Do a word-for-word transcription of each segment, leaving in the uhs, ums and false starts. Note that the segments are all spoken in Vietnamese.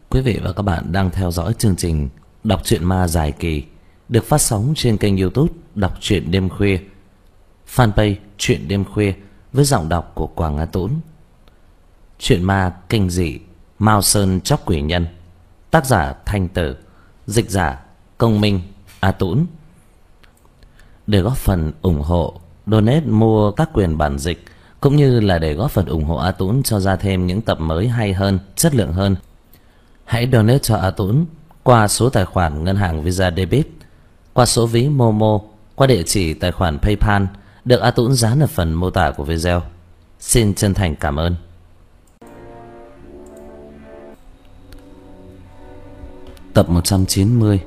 Quý vị và các bạn đang theo dõi chương trình đọc truyện ma dài kỳ được phát sóng trên kênh YouTube Đọc truyện đêm khuya, fanpage Truyện đêm khuya với giọng đọc của Quảng Á Tũng. Truyện ma kinh dị Mao Sơn Chóc Quỷ Nhân, tác giả Thanh Tử, dịch giả Công Minh, Á Tũng. Để góp phần ủng hộ, donate mua các quyền bản dịch cũng như là để góp phần ủng hộ Á Tũng cho ra thêm những tập mới hay hơn, chất lượng hơn, hãy donate cho Á Tũng qua số tài khoản ngân hàng Visa Debit, qua số ví Momo, qua địa chỉ tài khoản PayPal được Á Tũng dán ở phần mô tả của video. Xin chân thành cảm ơn. Tập một trăm chín mươi,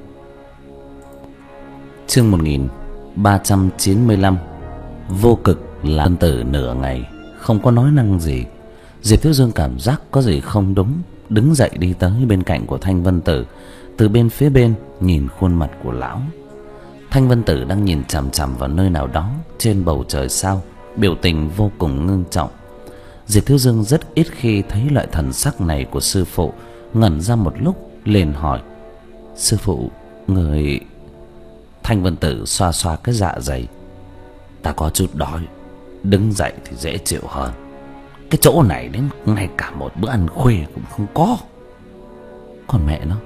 chương một nghìn ba trăm chín mươi lăm. Vô cực là ân tử nửa ngày không có nói năng gì. Diệp Thiếu Dương cảm giác có gì không đúng, đứng dậy đi tới bên cạnh của Thanh Vân Tử, từ bên phía bên nhìn khuôn mặt của lão. Thanh Vân Tử đang nhìn chằm chằm vào nơi nào đó trên bầu trời sao, biểu tình vô cùng ngưng trọng. Diệp Thiếu Dương rất ít khi thấy loại thần sắc này của sư phụ, ngẩn ra một lúc liền hỏi: "Sư phụ, người..." Thanh Vân Tử xoa xoa cái dạ dày: "Ta có chút đói, đứng dậy thì dễ chịu hơn. Cái chỗ này đến ngay cả một bữa ăn khuya cũng không có." Còn mẹ nó.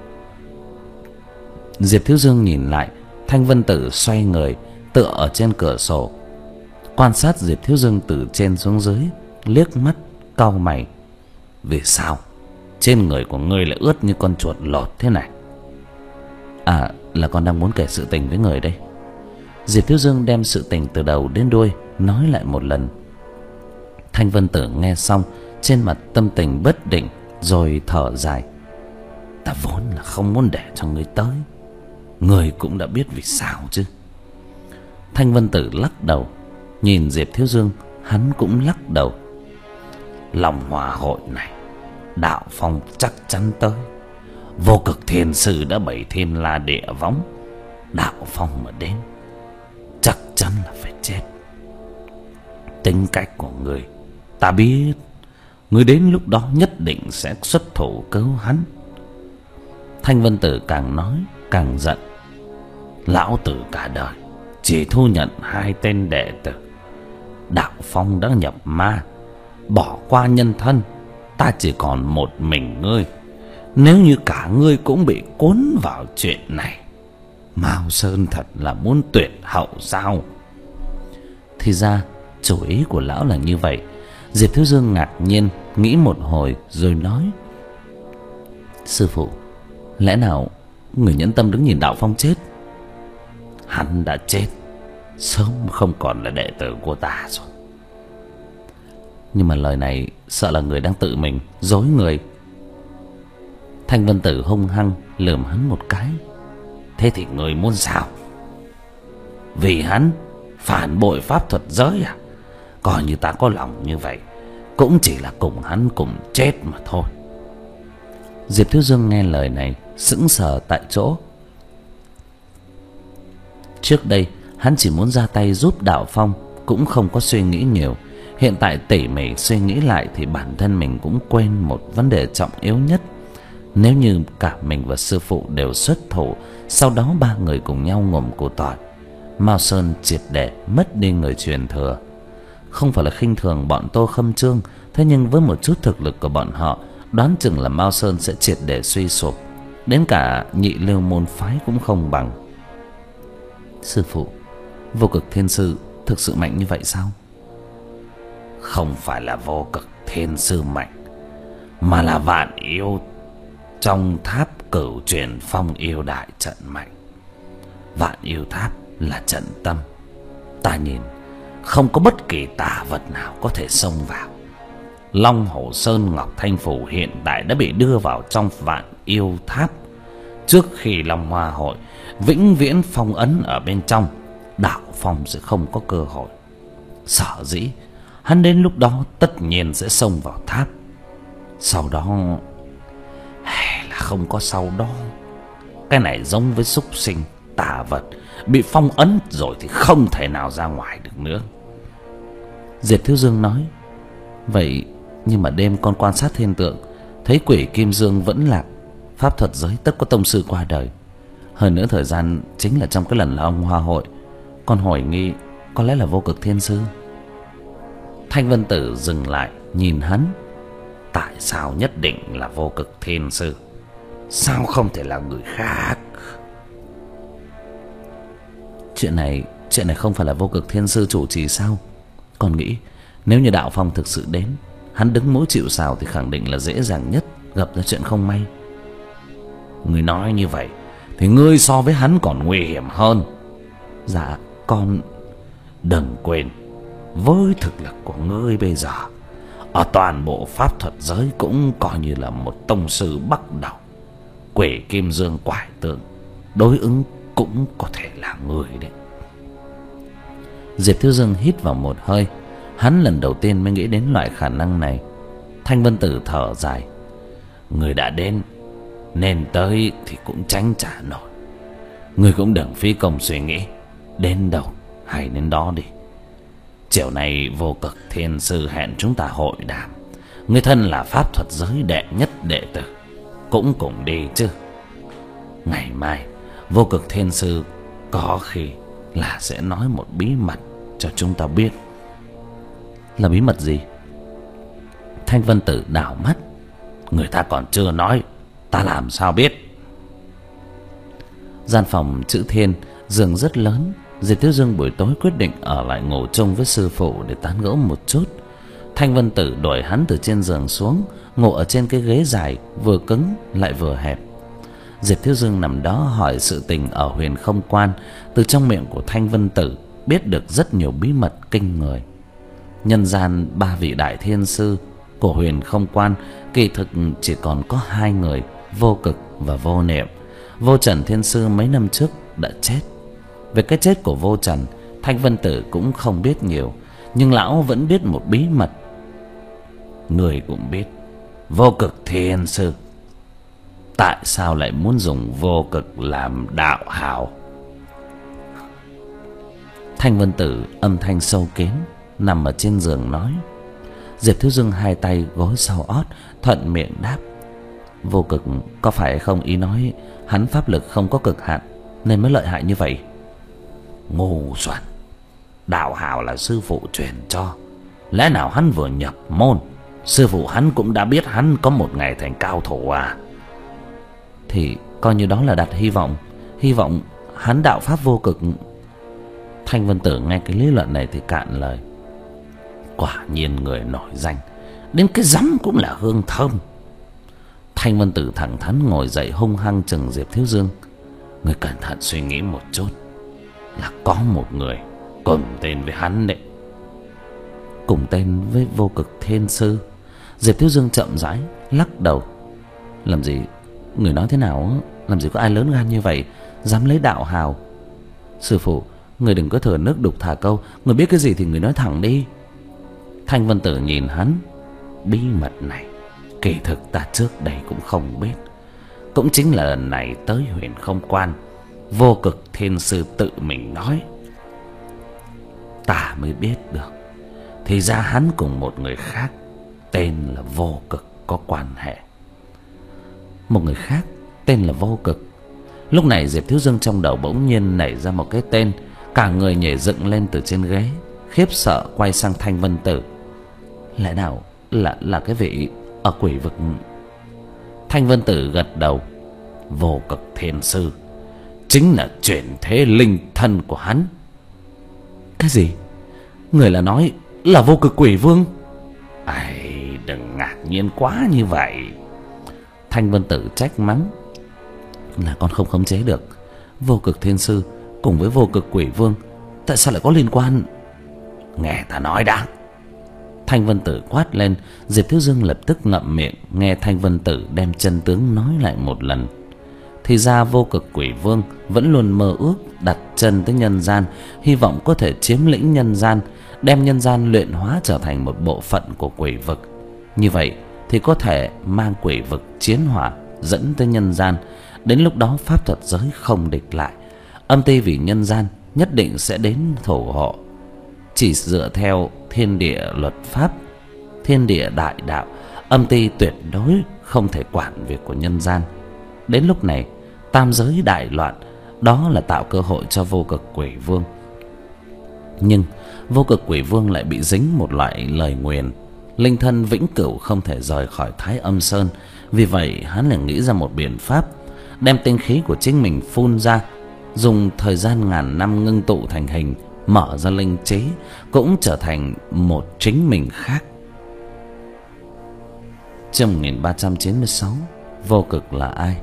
Diệp Thiếu Dương nhìn lại, Thanh Vân Tử xoay người tựa ở trên cửa sổ, quan sát Diệp Thiếu Dương từ trên xuống dưới, liếc mắt cau mày: "Vì sao trên người của ngươi lại ướt như con chuột lột thế này?" "À, là con đang muốn kể sự tình với người đây." Diệp Thiếu Dương đem sự tình từ đầu đến đuôi nói lại một lần. Thanh Vân Tử nghe xong, trên mặt tâm tình bất định rồi thở dài: "Ta vốn là không muốn để cho ngươi tới, ngươi cũng đã biết vì sao chứ." Thanh Vân Tử lắc đầu, nhìn Diệp Thiếu Dương, hắn cũng lắc đầu. "Lòng hòa hội này, đạo phong chắc chắn tới. Vô cực thiền sư đã bày thiên la địa võng, đạo phong mà đến chắc chắn là phải chết. Tính cách của người ta biết, người đến lúc đó nhất định sẽ xuất thủ cứu hắn." Thanh Vân Tử càng nói càng giận: "Lão tử cả đời chỉ thu nhận hai tên đệ tử, đạo phong đã nhập ma, bỏ qua nhân thân, ta chỉ còn một mình ngươi. Nếu như cả ngươi cũng bị cuốn vào chuyện này, Mao Sơn thật là muốn tuyệt hậu sao?" Thì ra chủ ý của lão là như vậy. Diệp Thiếu Dương ngạc nhiên nghĩ một hồi rồi nói: "Sư phụ, lẽ nào người nhẫn tâm đứng nhìn đạo phong chết?" "Hắn đã chết sớm không còn là đệ tử của ta rồi." Nhưng mà lời này sợ là người đang tự mình dối người. Thanh Vân Tử hung hăng lườm hắn một cái: "Thế thì người muốn sao? Vì hắn phản bội pháp thuật giới à? Coi như ta có lòng như vậy, cũng chỉ là cùng hắn cùng chết mà thôi." Diệp Thiếu Dương nghe lời này sững sờ tại chỗ. Trước đây hắn chỉ muốn ra tay giúp đạo phong, cũng không có suy nghĩ nhiều. Hiện tại tỉ mỉ suy nghĩ lại thì bản thân mình cũng quên một vấn đề trọng yếu nhất. Nếu như cả mình và sư phụ đều xuất thủ, sau đó ba người cùng nhau ngồm củ tỏi, Mao Sơn triệt để mất đi người truyền thừa. Không phải là khinh thường bọn Tô Khâm Trương, thế nhưng với một chút thực lực của bọn họ, đoán chừng là Mao Sơn sẽ triệt để suy sụp, đến cả nhị lưu môn phái cũng không bằng. "Sư phụ, vô cực thiên sư thực sự mạnh như vậy sao?" "Không phải là vô cực thiên sư mạnh, mà là vạn yêu trong tháp cửu truyền phong yêu đại trận mạnh. Vạn yêu tháp là trận tâm, ta nhìn không có bất kỳ tà vật nào có thể xông vào. Long Hổ Sơn Ngọc Thanh Phủ hiện tại đã bị đưa vào trong vạn yêu tháp. Trước khi Long Hoa Hội vĩnh viễn phong ấn ở bên trong, đạo phong sẽ không có cơ hội. Sở dĩ hắn đến lúc đó tất nhiên sẽ xông vào tháp. Sau đó hay là không có sau đó. Cái này giống với súc sinh tà vật, bị phong ấn rồi thì không thể nào ra ngoài được nữa." Diệp Thiếu Dương nói: "Vậy nhưng mà đêm con quan sát thiên tượng, thấy quỷ Kim Dương vẫn lạc, pháp thuật giới tất có tông sư qua đời. Hơn nữa thời gian chính là trong cái lần Long Hoa hội. Con hoài nghi có lẽ là Vô Cực Thiên Sư. Thanh Vân Tử dừng lại nhìn hắn. Tại sao nhất định là Vô Cực Thiên Sư? Sao không thể là người khác? Chuyện này Chuyện này không phải là Vô Cực Thiên Sư chủ trì sao? Con nghĩ nếu như Đạo Phong thực sự đến, hắn đứng mũi chịu sào thì khẳng định là dễ dàng nhất gặp ra chuyện không may. Người nói như vậy thì ngươi so với hắn còn nguy hiểm hơn. Dạ con... Đừng quên, với thực lực của ngươi bây giờ, ở toàn bộ pháp thuật giới cũng coi như là một tông sư bắt đầu. Quỷ Kim Dương Quải Tượng đối ứng cũng có thể là người đấy. Diệp Thiếu Dương hít vào một hơi. Hắn lần đầu tiên mới nghĩ đến loại khả năng này. Thanh Vân Tử thở dài. Người đã đến nên tới thì cũng tránh trả nổi. Người cũng đừng phí công suy nghĩ, đến đâu hay đến đó đi. Chiều nay Vô Cực Thiên Sư hẹn chúng ta hội đàm. Người thân là pháp thuật giới đệ nhất đệ tử, cũng cùng đi chứ. Ngày mai Vô Cực Thiên Sư có khi là sẽ nói một bí mật cho chúng ta biết. Là bí mật gì? Thanh Vân Tử đảo mắt. Người ta còn chưa nói, ta làm sao biết? Gian phòng chữ Thiên, giường rất lớn. Diệp Thiếu Dương buổi tối quyết định ở lại ngủ chung với sư phụ để tán gẫu một chút. Thanh Vân Tử đuổi hắn từ trên giường xuống, ngồi ở trên cái ghế dài vừa cứng lại vừa hẹp. Diệp Thiếu Dương nằm đó hỏi sự tình ở Huyền Không Quan. Từ trong miệng của Thanh Vân Tử biết được rất nhiều bí mật kinh người. Nhân gian ba vị đại thiên sư của Huyền Không Quan kỳ thực chỉ còn có hai người, Vô Cực và Vô Niệm. Vô Trần Thiên Sư mấy năm trước đã chết. Về cái chết của Vô Trần, Thanh Vân Tử cũng không biết nhiều, nhưng lão vẫn biết một bí mật. Người cũng biết Vô Cực Thiên Sư tại sao lại muốn dùng vô cực làm đạo hào. Thanh Vân Tử âm thanh sâu kín nằm ở trên giường nói. Diệp Thiếu Dương hai tay gối sau ót, thuận miệng đáp. Vô cực có phải không ý nói hắn pháp lực không có cực hạn nên mới lợi hại như vậy? Ngu xuẩn, đạo hào là sư phụ truyền cho. Lẽ nào hắn vừa nhập môn, sư phụ hắn cũng đã biết hắn có một ngày thành cao thủ à? Thì coi như đó là đặt hy vọng. Hy vọng hắn đạo pháp vô cực. Thanh Vân Tử nghe cái lý luận này thì cạn lời. Quả nhiên người nổi danh, đến cái rắm cũng là hương thơm. Thanh Vân Tử thẳng thắn ngồi dậy, hung hăng chừng Diệp Thiếu Dương. Người cẩn thận suy nghĩ một chút, là có một người cùng tên với hắn đấy. Cùng tên với Vô Cực Thiên Sư? Diệp Thiếu Dương chậm rãi lắc đầu. Làm gì? Người nói thế nào? Làm gì có ai lớn gan như vậy dám lấy đạo hào? Sư phụ, người đừng có thừa nước đục thả câu. Người biết cái gì thì người nói thẳng đi. Thanh Vân Tử nhìn hắn. Bí mật này kỳ thực ta trước đây cũng không biết. Cũng chính là lần này tới Huyền Không Quan, Vô Cực Thiên Sư tự mình nói, ta mới biết được. Thì ra hắn cùng một người khác tên là Vô Cực có quan hệ. Một người khác tên là Vô Cực. Lúc này Diệp Thiếu Dương trong đầu bỗng nhiên nảy ra một cái tên. Cả người nhảy dựng lên từ trên ghế, khiếp sợ quay sang Thanh Vân Tử. Lẽ nào là là cái vị ở quỷ vực? Thanh Vân Tử gật đầu. Vô Cực Thiên Sư chính là chuyển thế linh thân của hắn. Cái gì? Người là nói là Vô Cực Quỷ Vương? Ai, đừng ngạc nhiên quá như vậy. Thanh Vân Tử trách mắng. Là con không khống chế được. Vô Cực Thiên Sư cùng với Vô Cực Quỷ Vương tại sao lại có liên quan? Nghe ta nói đã. Thanh Vân Tử quát lên. Diệp Thiếu Dương lập tức ngậm miệng nghe Thanh Vân Tử đem chân tướng nói lại một lần. Thì ra Vô Cực Quỷ Vương vẫn luôn mơ ước đặt chân tới nhân gian, hy vọng có thể chiếm lĩnh nhân gian, đem nhân gian luyện hóa trở thành một bộ phận của quỷ vực. Như vậy thì có thể mang quỷ vực chiến hỏa dẫn tới nhân gian. Đến lúc đó pháp thuật giới không địch lại, âm ty vì nhân gian nhất định sẽ đến thủ hộ. Chỉ dựa theo thiên địa luật pháp, thiên địa đại đạo, âm ty tuyệt đối không thể quản việc của nhân gian. Đến lúc này tam giới đại loạn, đó là tạo cơ hội cho Vô Cực Quỷ Vương. Nhưng Vô Cực Quỷ Vương lại bị dính một loại lời nguyền, linh thân vĩnh cửu không thể rời khỏi Thái Âm Sơn. Vì vậy hắn lại nghĩ ra một biện pháp, đem tinh khí của chính mình phun ra, dùng thời gian ngàn năm ngưng tụ thành hình, mở ra linh trí, cũng trở thành một chính mình khác. Chương một nghìn ba trăm chín mươi sáu, Vô Cực là ai?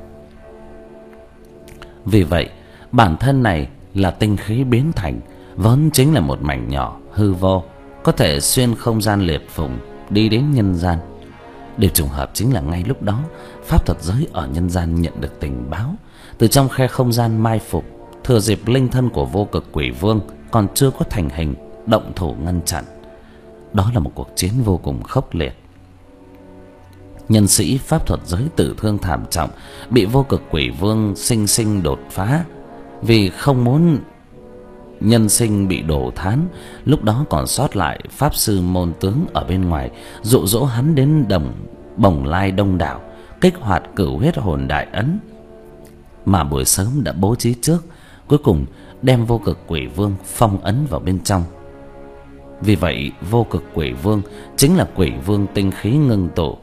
Vì vậy bản thân này là tinh khí biến thành, vốn chính là một mảnh nhỏ hư vô, có thể xuyên không gian liệt phùng đi đến nhân gian. Điều trùng hợp chính là ngay lúc đó, pháp thuật giới ở nhân gian nhận được tình báo từ trong khe không gian mai phục, thừa dịp linh thân của Vô Cực Quỷ Vương còn chưa có thành hình, động thủ ngăn chặn. Đó là một cuộc chiến vô cùng khốc liệt. Nhân sĩ pháp thuật giới tử thương thảm trọng, bị Vô Cực Quỷ Vương sinh sinh đột phá. Vì không muốn nhân sinh bị đổ thán, lúc đó còn sót lại pháp sư môn tướng ở bên ngoài dụ dỗ hắn đến đồng Bồng Lai đông đảo, kích hoạt cửu huyết hồn đại ấn mà buổi sớm đã bố trí trước, cuối cùng đem Vô Cực Quỷ Vương phong ấn vào bên trong. Vì vậy Vô Cực Quỷ Vương chính là Quỷ Vương tinh khí ngưng tụ,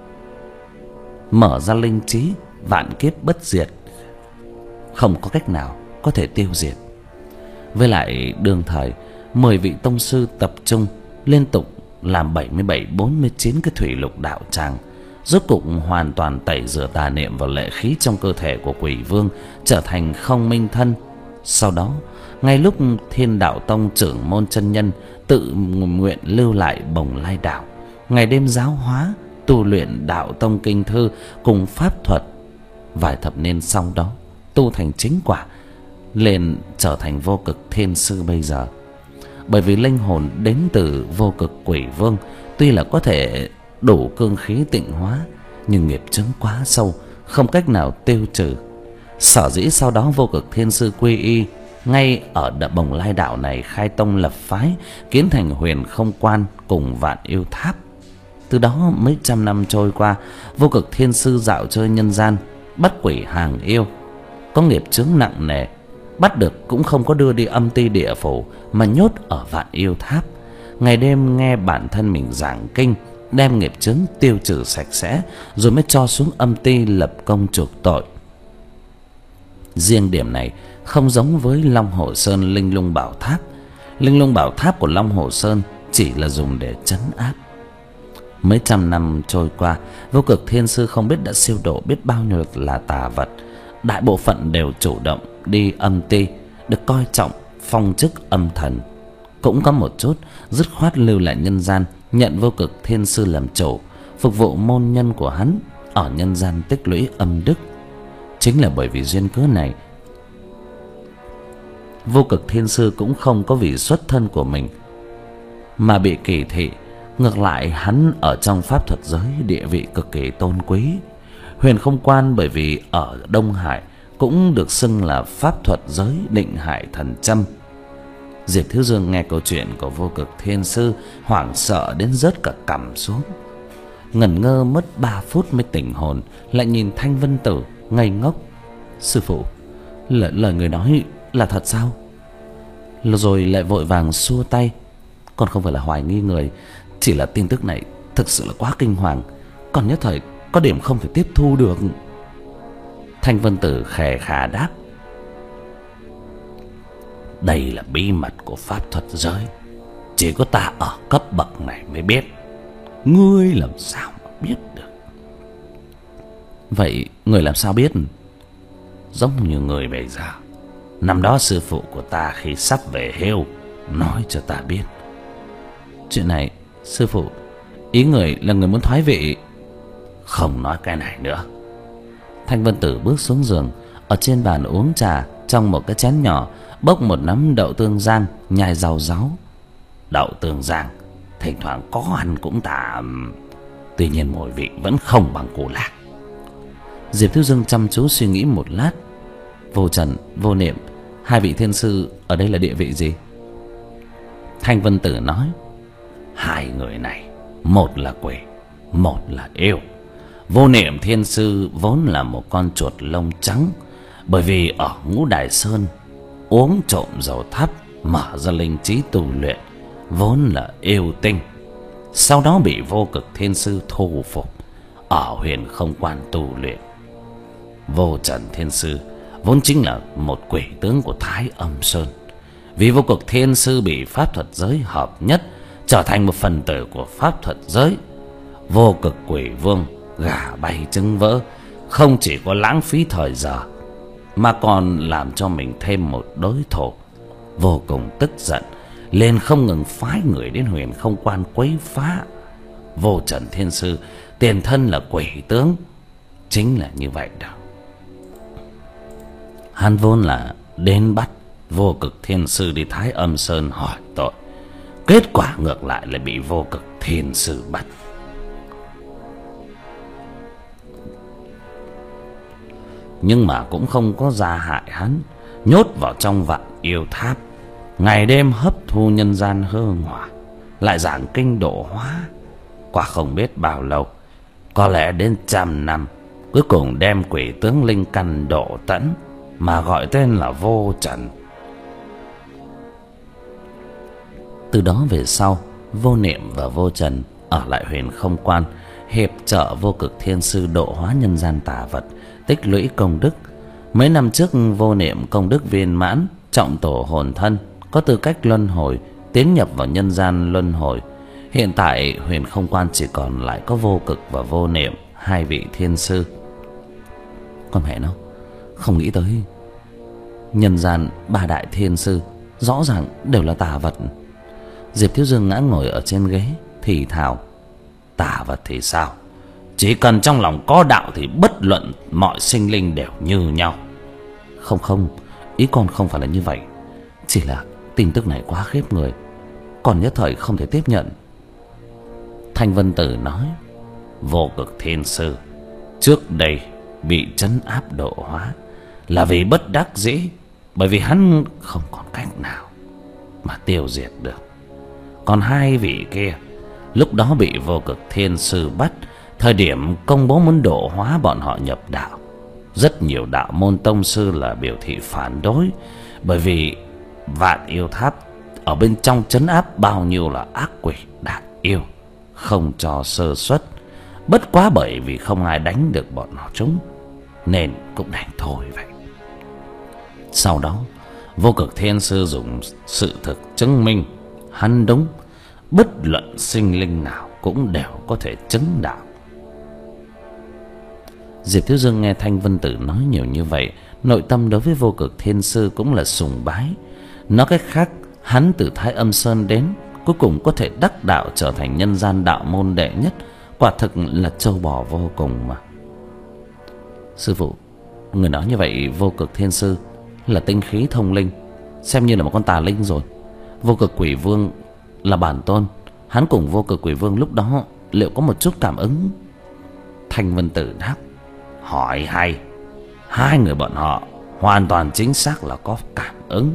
mở ra linh trí, vạn kiếp bất diệt, không có cách nào có thể tiêu diệt. Với lại đương thời mười vị tông sư tập trung liên tục làm bảy mươi bảy bốn mươi chín cái thủy lục đạo tràng, rốt cục hoàn toàn tẩy rửa tà niệm và lệ khí trong cơ thể của Quỷ Vương, trở thành không minh thân. Sau đó ngay lúc Thiên Đạo Tông trưởng môn chân nhân tự nguyện lưu lại Bồng Lai đảo, ngày đêm giáo hóa tu luyện Đạo Tông kinh thư cùng pháp thuật, vài thập niên sau đó tu thành chính quả, lên trở thành Vô Cực Thiên Sư bây giờ. Bởi vì linh hồn đến từ Vô Cực Quỷ Vương tuy là có thể đủ cương khí tịnh hóa, nhưng nghiệp chướng quá sâu, không cách nào tiêu trừ. Sở dĩ sau đó Vô Cực Thiên Sư quy y ngay ở đập Bồng Lai đảo này, khai tông lập phái, kiến thành Huyền Không Quan cùng Vạn Yêu Tháp. Từ đó mấy trăm năm trôi qua, Vô Cực Thiên Sư dạo chơi nhân gian, bắt quỷ hàng yêu, có nghiệp chướng nặng nề, bắt được cũng không có đưa đi âm ti địa phủ, mà nhốt ở Vạn Yêu Tháp, ngày đêm nghe bản thân mình giảng kinh, đem nghiệp chướng tiêu trừ sạch sẽ, rồi mới cho xuống âm ti lập công chuộc tội. Riêng điểm này không giống với Long Hồ Sơn Linh Lung Bảo Tháp. Linh Lung Bảo Tháp của Long Hồ Sơn chỉ là dùng để trấn áp. Mấy trăm năm trôi qua, Vô Cực Thiên Sư không biết đã siêu độ biết bao nhiêu là tà vật. Đại bộ phận đều chủ động đi âm ti, được coi trọng, phong chức âm thần. Cũng có một chút dứt khoát lưu lại nhân gian, nhận Vô Cực Thiên Sư làm chủ, phục vụ môn nhân của hắn ở nhân gian tích lũy âm đức. Chính là bởi vì duyên cớ này, Vô Cực Thiên Sư cũng không có vì xuất thân của mình mà bị kỳ thị. Ngược lại hắn ở trong pháp thuật giới địa vị cực kỳ tôn quý. Huyền Không Quan bởi vì ở Đông Hải cũng được xưng là pháp thuật giới định hải thần châm. Diệp Thiếu Dương nghe câu chuyện của Vô Cực Thiên Sư, hoảng sợ đến rớt cả cằm xuống, ngẩn ngơ mất ba phút mới tỉnh hồn, lại nhìn Thanh Vân Tử ngây ngốc. Sư phụ, lời, lời người nói là thật sao? Rồi lại vội vàng xua tay. Con không phải là hoài nghi người, chỉ là tin tức này thực sự là quá kinh hoàng, còn nhất thời có điểm không thể tiếp thu được. Thanh Vân Tử khè khà đáp: đây là bí mật của pháp thuật giới, chỉ có ta ở cấp bậc này mới biết, ngươi làm sao mà biết được? Vậy người làm sao biết? Giống như người bây giờ, năm đó sư phụ của ta khi sắp về hưu nói cho ta biết. Chuyện này sư phụ, ý người là người muốn thoái vị? Không nói cái này nữa. Thanh Vân Tử bước xuống giường, ở trên bàn uống trà, trong một cái chén nhỏ bốc một nắm đậu tương giang, nhai rau ráu. Đậu tương giang thỉnh thoảng có ăn cũng tạm, tuy nhiên mùi vị vẫn không bằng củ lạc. Diệp Thiếu Dương chăm chú suy nghĩ một lát. Vô Trần, Vô Niệm, hai vị thiên sư ở đây là địa vị gì? Thanh Vân Tử nói: hai người này, một là quỷ, một là yêu. Vô Niệm Thiên Sư vốn là một con chuột lông trắng, bởi vì ở Ngũ Đài Sơn uống trộm dầu thắp mở ra linh trí tu luyện, vốn là yêu tinh. Sau đó bị Vô Cực Thiên Sư thu phục ở Huyền Không Quan tu luyện. Vô Trần Thiên Sư vốn chính là một quỷ tướng của Thái Âm Sơn. Vì Vô Cực Thiên Sư bị pháp thuật giới hợp nhất, trở thành một phần tử của pháp thuật giới, Vô Cực Quỷ Vương gà bay trứng vỡ, không chỉ có lãng phí thời giờ mà còn làm cho mình thêm một đối thủ. Vô cùng tức giận, liền không ngừng phái người đến Huyền Không Quan quấy phá. Vô Trần Thiên Sư tiền thân là quỷ tướng, chính là như vậy đó. Hắn vốn là đến bắt Vô Cực Thiên Sư đi Thái Âm Sơn hỏi tội, kết quả ngược lại là bị Vô Cực Thiên Sư bắt. Nhưng mà cũng không có gia hại hắn, nhốt vào trong Vạn Yêu Tháp, ngày đêm hấp thu nhân gian hương hỏa, lại giảng kinh độ hóa. Qua không biết bao lâu, có lẽ đến trăm năm, cuối cùng đem quỷ tướng linh căn độ tẫn, mà gọi tên là Vô Trần. Từ đó về sau, Vô Niệm và Vô Trần ở lại Huyền Không Quan, hiệp trợ Vô Cực Thiên Sư độ hóa nhân gian tà vật, tích lũy công đức. Mấy năm trước, Vô Niệm công đức viên mãn, trọng tổ hồn thân, có tư cách luân hồi, tiến nhập vào nhân gian luân hồi. Hiện tại Huyền Không Quan chỉ còn lại có Vô Cực và Vô Niệm, hai vị thiên sư. Con mẹ nó, không nghĩ tới nhân gian ba đại thiên sư rõ ràng đều là tà vật. Diệp Thiếu Dương ngã ngồi ở trên ghế thì thào: tà vật thì sao? Chỉ cần trong lòng có đạo thì bất luận mọi sinh linh đều như nhau. Không không, ý con không phải là như vậy. Chỉ là tin tức này quá khiếp người, còn nhất thời không thể tiếp nhận. Thanh Vân Tử nói: Vô Cực Thiên Sư trước đây bị trấn áp độ hóa là vì bất đắc dĩ, bởi vì hắn không còn cách nào mà tiêu diệt được. Còn hai vị kia lúc đó bị Vô Cực Thiên Sư bắt, thời điểm công bố muốn độ hóa bọn họ nhập đạo, rất nhiều đạo môn tông sư là biểu thị phản đối, bởi vì Vạn Yêu Tháp ở bên trong trấn áp bao nhiêu là ác quỷ đại yêu, không cho sơ suất. Bất quá bởi vì không ai đánh được bọn họ chúng, nên cũng đành thôi vậy. Sau đó Vô Cực Thiên Sư dùng sự thực chứng minh hắn đúng, bất luận sinh linh nào cũng đều có thể chứng đạo. Diệp Thiếu Dương nghe Thanh Vân Tử nói nhiều như vậy, nội tâm đối với Vô Cực Thiên Sư cũng là sùng bái. Nói cách khác, hắn từ Thái Âm Sơn đến, cuối cùng có thể đắc đạo trở thành nhân gian đạo môn đệ nhất, quả thực là trâu bò vô cùng mà. Sư phụ, người nói như vậy Vô Cực Thiên Sư là tinh khí thông linh, xem như là một con tà linh rồi. Vô Cực Quỷ Vương là bản tôn, hắn cùng Vô Cực Quỷ Vương lúc đó liệu có một chút cảm ứng? Thanh Vân Tử đáp: hỏi hay, hai người bọn họ hoàn toàn chính xác là có cảm ứng.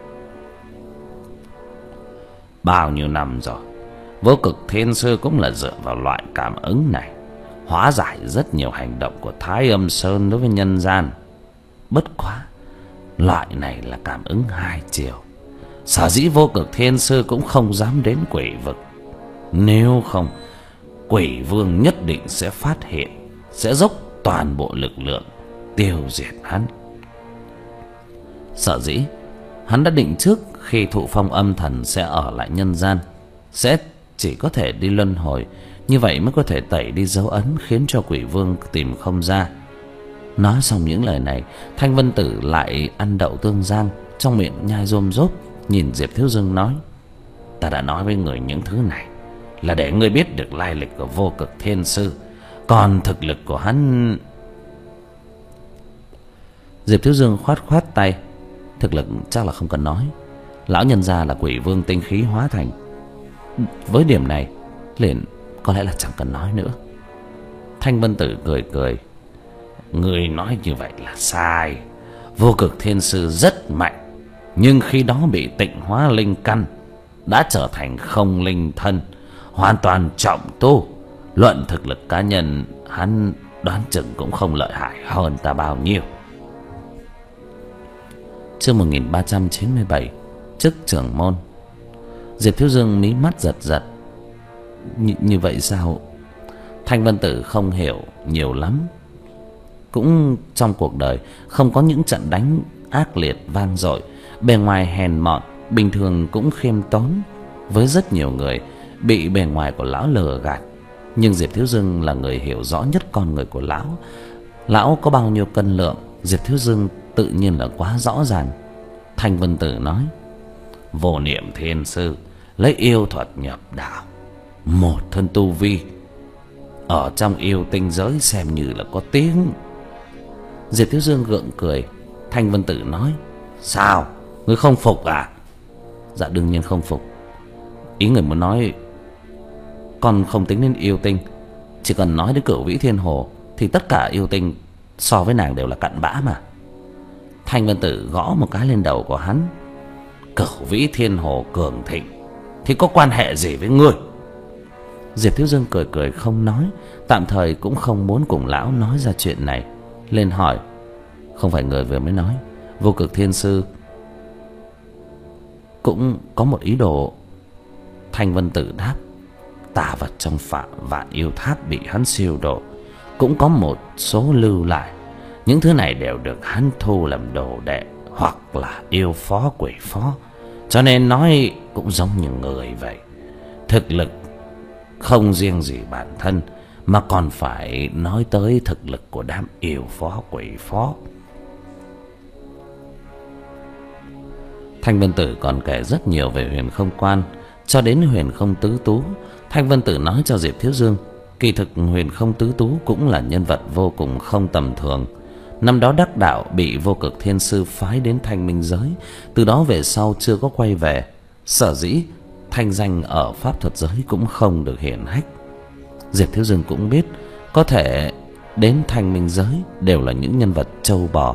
Bao nhiêu năm rồi, Vô Cực Thiên Sư cũng là dựa vào loại cảm ứng này hóa giải rất nhiều hành động của Thái Âm Sơn đối với nhân gian. Bất quá loại này là cảm ứng hai chiều, sở dĩ Vô Cực Thiên Sư cũng không dám đến quỷ vực. Nếu không, Quỷ Vương nhất định sẽ phát hiện, sẽ dốc toàn bộ lực lượng tiêu diệt hắn. Sở dĩ hắn đã định trước khi thụ phong âm thần sẽ ở lại nhân gian, sẽ chỉ có thể đi luân hồi, như vậy mới có thể tẩy đi dấu ấn, khiến cho Quỷ Vương tìm không ra. Nói xong những lời này, Thanh Vân Tử lại ăn đậu tương giang, trong miệng nhai rôm rốp, nhìn Diệp Thiếu Dương nói: ta đã nói với người những thứ này là để ngươi biết được lai lịch của Vô Cực Thiên Sư, còn thực lực của hắn... Diệp Thiếu Dương khoát khoát tay: thực lực chắc là không cần nói, lão nhân gia là Quỷ Vương tinh khí hóa thành. Với điểm này liền có lẽ là chẳng cần nói nữa. Thanh Vân Tử cười cười: người nói như vậy là sai. Vô Cực Thiên Sư rất mạnh, nhưng khi đó bị tịnh hóa linh căn, đã trở thành không linh thân, hoàn toàn trọng tu, Luận thực lực cá nhân, hắn đoán chừng cũng không lợi hại hơn ta bao nhiêu. Chương một nghìn ba trăm chín mươi bảy, chức trưởng môn. Diệp Thiếu Dương mí mắt giật giật. Nh như vậy sao? Thanh Vân Tử không hiểu nhiều lắm. Cũng trong cuộc đời không có những trận đánh ác liệt vang dội. Bề ngoài hèn mọn, bình thường cũng khiêm tốn với rất nhiều người, bị bề ngoài của lão lừa gạt. Nhưng Diệp Thiếu Dương là người hiểu rõ nhất con người của lão. Lão có bao nhiêu cân lượng, Diệp Thiếu Dương tự nhiên là quá rõ ràng. Thanh Vân Tử nói: Vô Niệm Thiên Sư lấy yêu thuật nhập đạo, một thân tu vi ở trong yêu tinh giới xem như là có tiếng. Diệp Thiếu Dương gượng cười. Thanh Vân Tử nói: Sao, ngươi không phục à? Dạ đương nhiên không phục. Ý người muốn nói, còn không tính đến yêu tinh, chỉ cần nói đến Cửu Vĩ Thiên Hồ thì tất cả yêu tinh so với nàng đều là cặn bã mà. Thanh Vân Tử gõ một cái lên đầu của hắn. Cửu Vĩ Thiên Hồ cường thịnh thì có quan hệ gì với ngươi? Diệp Thiếu Dương cười cười không nói, tạm thời cũng không muốn cùng lão nói ra chuyện này. Lên hỏi: Không phải người vừa mới nói Vô Cực Thiên Sư cũng có một ý đồ? Thanh Vân Tử đáp: Tà vật trong phạm Vạn Yêu Tháp bị hắn siêu độ, cũng có một số lưu lại. Những thứ này đều được hắn thu làm đồ đệ hoặc là yêu phó quỷ phó, cho nên nói cũng giống như người vậy. Thực lực không riêng gì bản thân, mà còn phải nói tới thực lực của đám yêu phó quỷ phó. Thanh Vân Tử còn kể rất nhiều về Huyền Không Quan cho đến Huyền Không Tứ Tú. Thanh Vân Tử nói cho Diệp Thiếu Dương, kỳ thực Huyền Không Tứ Tú cũng là nhân vật vô cùng không tầm thường. Năm đó đắc đạo bị Vô Cực Thiên Sư phái đến Thanh Minh giới, từ đó về sau chưa có quay về. Sở dĩ thanh danh ở pháp thuật giới cũng không được hiển hách. Diệp Thiếu Dương cũng biết có thể đến Thanh Minh giới đều là những nhân vật trâu bò.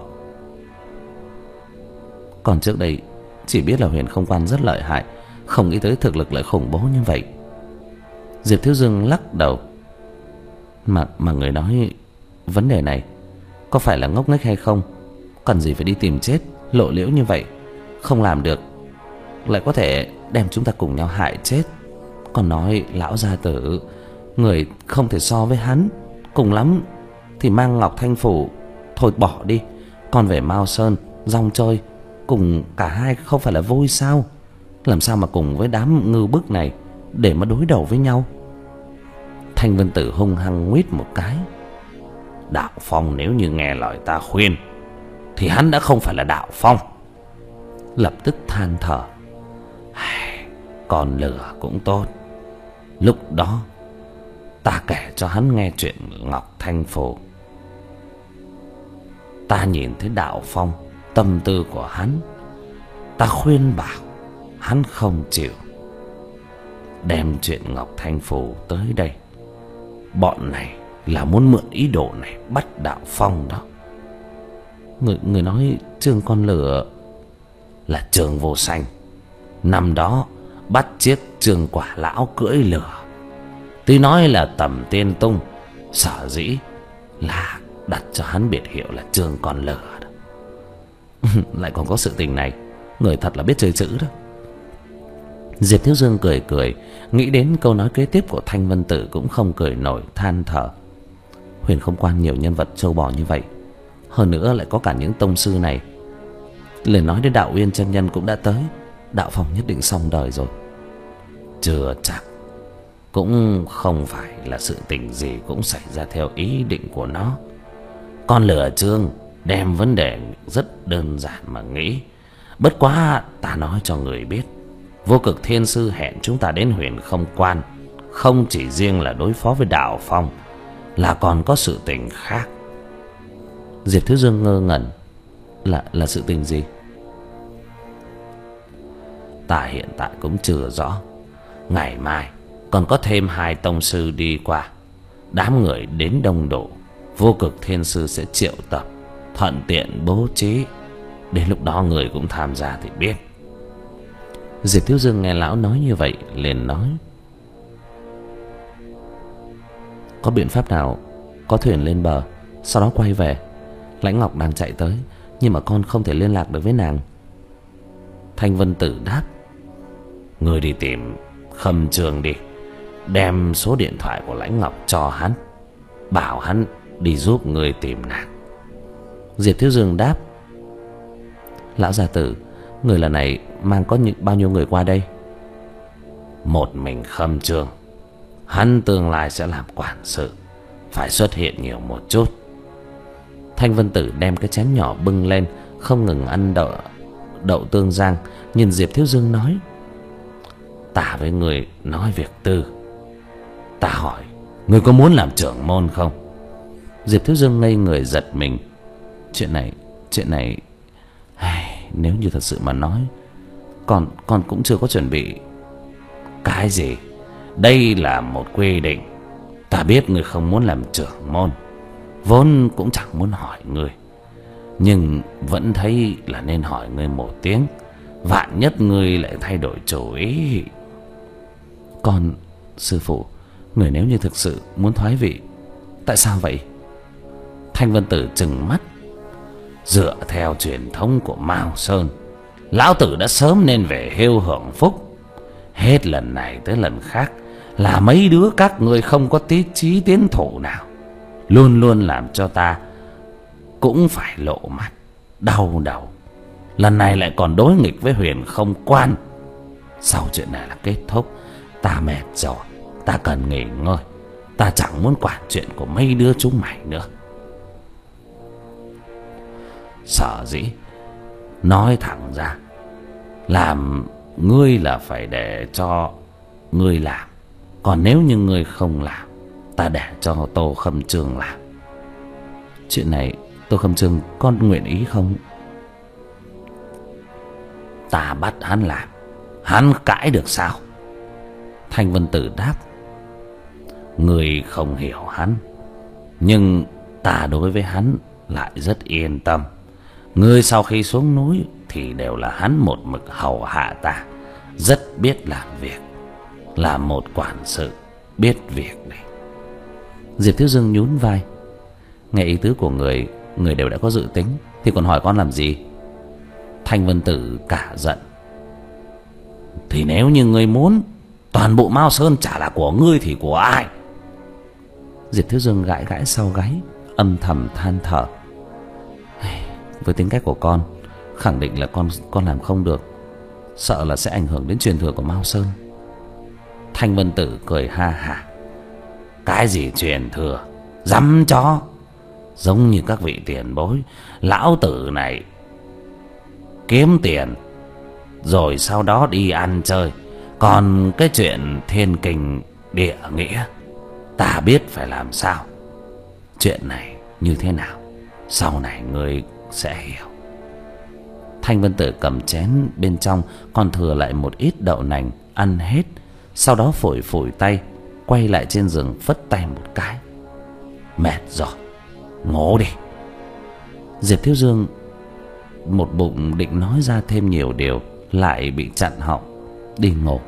Còn trước đây chỉ biết là Huyền Không Quan rất lợi hại, không nghĩ tới thực lực lại khủng bố như vậy. Diệp Thiếu Dương lắc đầu. Mà mà người nói vấn đề này có phải là ngốc nghếch hay không? Cần gì phải đi tìm chết lộ liễu như vậy? Không làm được lại có thể đem chúng ta cùng nhau hại chết. Còn nói lão gia tử, người không thể so với hắn, cùng lắm thì mang Ngọc Thanh Phủ thôi bỏ đi, còn về Mao Sơn rong chơi cùng cả hai không phải là vui sao? Làm sao mà cùng với đám ngư bức này để mà đối đầu với nhau? Thanh Vân Tử hung hăng nguyết một cái. Đạo Phong nếu như nghe lời ta khuyên thì hắn đã không phải là Đạo Phong. Lập tức than thở. Còn lửa cũng tốt, lúc đó ta kể cho hắn nghe chuyện Ngọc Thanh Phủ. Ta nhìn thấy Đạo Phong, tâm tư của hắn, ta khuyên bảo hắn không chịu. Đem chuyện Ngọc Thanh Phủ tới đây, bọn này là muốn mượn ý đồ này bắt Đạo Phong đó. Người, người nói Trương Con Lửa là Trương Vô Sanh. Năm đó bắt chiếc Trương Quả Lão cưỡi lửa, tuy nói là tầm tiên tung, sở dĩ là đặt cho hắn biệt hiệu là Trương Con Lửa đó. Lại còn có sự tình này, người thật là biết chơi chữ đó. Diệp Thiếu Dương cười cười, nghĩ đến câu nói kế tiếp của Thanh Vân Tử cũng không cười nổi, than thở. Huyền Không Quan nhiều nhân vật trâu bò như vậy, hơn nữa lại có cả những tông sư này. Lời nói đến Đạo Uyên chân nhân cũng đã tới, Đạo Phong nhất định xong đời rồi. Chưa chắc, cũng không phải là sự tình gì cũng xảy ra theo ý định của nó. Con Lửa Trương đem vấn đề rất đơn giản mà nghĩ. Bất quá ta nói cho người biết, Vô Cực Thiên Sư hẹn chúng ta đến Huyền Không Quan không chỉ riêng là đối phó với Đạo Phong, là còn có sự tình khác. Diệp Thiếu Dương ngơ ngẩn. Là, là sự tình gì? Ta hiện tại cũng chưa rõ. Ngày mai còn có thêm hai tông sư đi qua. Đám người đến đông đủ, Vô Cực Thiên Sư sẽ triệu tập, thuận tiện bố trí. Đến lúc đó người cũng tham gia thì biết. Diệp Thiếu Dương nghe lão nói như vậy liền nói: có biện pháp nào có thuyền lên bờ sau đó quay về? Lãnh Ngọc đang chạy tới, nhưng mà con không thể liên lạc được với nàng. Thanh Vân Tử đáp: Ngươi đi tìm Khâm Trương đi, đem số điện thoại của Lãnh Ngọc cho hắn, bảo hắn đi giúp ngươi tìm nàng. Diệp Thiếu Dương đáp: Lão gia tử, người lần này mang có những bao nhiêu người qua đây? Một mình Khâm Trương. Hắn tương lai sẽ làm quản sự, phải xuất hiện nhiều một chút. Thanh Vân Tử đem cái chén nhỏ bưng lên, không ngừng ăn đậu đậu tương rang, nhìn Diệp Thiếu Dương nói: Ta với người nói việc tư. Ta hỏi, người có muốn làm trưởng môn không? Diệp Thiếu Dương ngây người giật mình. Chuyện này, chuyện này, ai, nếu như thật sự mà nói, con con cũng chưa có chuẩn bị. Cái gì? Đây là một quy định. Ta biết người không muốn làm trưởng môn, vốn cũng chẳng muốn hỏi người, nhưng vẫn thấy là nên hỏi người một tiếng, vạn nhất người lại thay đổi chủ ý. Con, sư phụ, người nếu như thực sự muốn thoái vị, tại sao vậy? Thanh Vân Tử trừng mắt: Dựa theo truyền thống của Mao Sơn, lão tử đã sớm nên về hưu hưởng phúc. Hết lần này tới lần khác là mấy đứa các ngươi không có tí chí tiến thủ nào, luôn luôn làm cho ta cũng phải lộ mặt, đau đầu. Lần này lại còn đối nghịch với Huyền Không Quan. Sau chuyện này là kết thúc, ta mệt rồi, ta cần nghỉ ngơi. Ta chẳng muốn quản chuyện của mấy đứa chúng mày nữa. Sở dĩ nói thẳng ra, làm ngươi là phải để cho ngươi làm, còn nếu như ngươi không làm, ta để cho Tô Khâm Trương làm. Chuyện này Tô Khâm Trương con nguyện ý không? Ta bắt hắn làm, hắn cãi được sao? Thanh Vân Tử đáp: Ngươi không hiểu hắn, nhưng ta đối với hắn lại rất yên tâm. Ngươi sau khi xuống núi thì đều là hắn một mực hầu hạ ta, rất biết làm việc, là một quản sự biết việc này. Diệp Thiếu Dương nhún vai: Nghe ý tứ của người, người đều đã có dự tính, thì còn hỏi con làm gì? Thanh Vân Tử cả giận: Thì nếu như ngươi muốn toàn bộ Mao Sơn chả là của ngươi thì của ai? Diệp Thiếu Dương gãi gãi sau gáy, âm thầm than thở: Với tính cách của con, khẳng định là con con làm không được, sợ là sẽ ảnh hưởng đến truyền thừa của Mao Sơn. Thanh Vân Tử cười ha hả: Cái gì truyền thừa, dăm chó. Giống như các vị tiền bối, lão tử này kiếm tiền rồi sau đó đi ăn chơi, còn cái chuyện thiên kinh địa nghĩa, ta biết phải làm sao. Chuyện này như thế nào, sau này ngươi sẽ hiểu. Thanh Vân Tử cầm chén bên trong còn thừa lại một ít đậu nành, ăn hết, sau đó phủi phủi tay, quay lại trên giường phất tay một cái: Mệt rồi, ngủ đi. Diệp Thiếu Dương một bụng định nói ra thêm nhiều điều, lại bị chặn họng: Đi ngủ.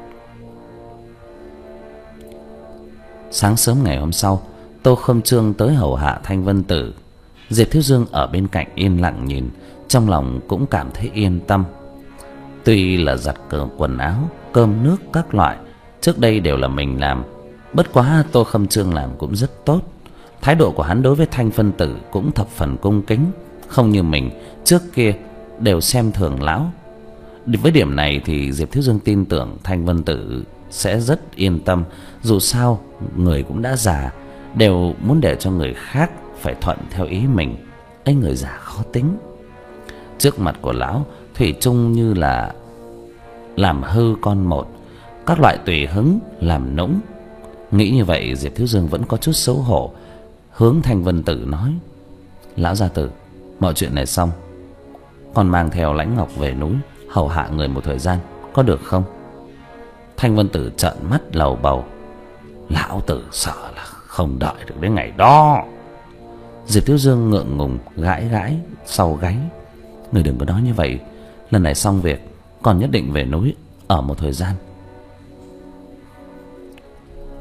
Sáng sớm ngày hôm sau, Tô Khâm Trương tới hầu hạ Thanh Vân Tử. Diệp Thiếu Dương ở bên cạnh yên lặng nhìn, trong lòng cũng cảm thấy yên tâm. Tuy là giặt cờ quần áo, cơm nước các loại trước đây đều là mình làm, bất quá Tô Khâm Trương làm cũng rất tốt. Thái độ của hắn đối với Thanh Vân Tử cũng thập phần cung kính, không như mình trước kia đều xem thường lão. Với điểm này thì Diệp Thiếu Dương tin tưởng Thanh Vân Tử sẽ rất yên tâm. Dù sao người cũng đã già, đều muốn để cho người khác phải thuận theo ý mình. Ấy, người già khó tính. Trước mặt của lão, thủy chung như là làm hư con một, các loại tùy hứng làm nũng. Nghĩ như vậy, Diệp Thiếu Dương vẫn có chút xấu hổ, hướng Thanh Vân Tử nói: Lão gia tử, mọi chuyện này xong, còn mang theo Lãnh Ngọc về núi hầu hạ người một thời gian, có được không? Thanh Vân Tử trợn mắt lầu bầu: Lão tử sợ là không đợi được đến ngày đó. Diệp Thiếu Dương ngượng ngùng gãi gãi sau gáy: Người đừng có nói như vậy, lần này xong việc còn nhất định về núi ở một thời gian.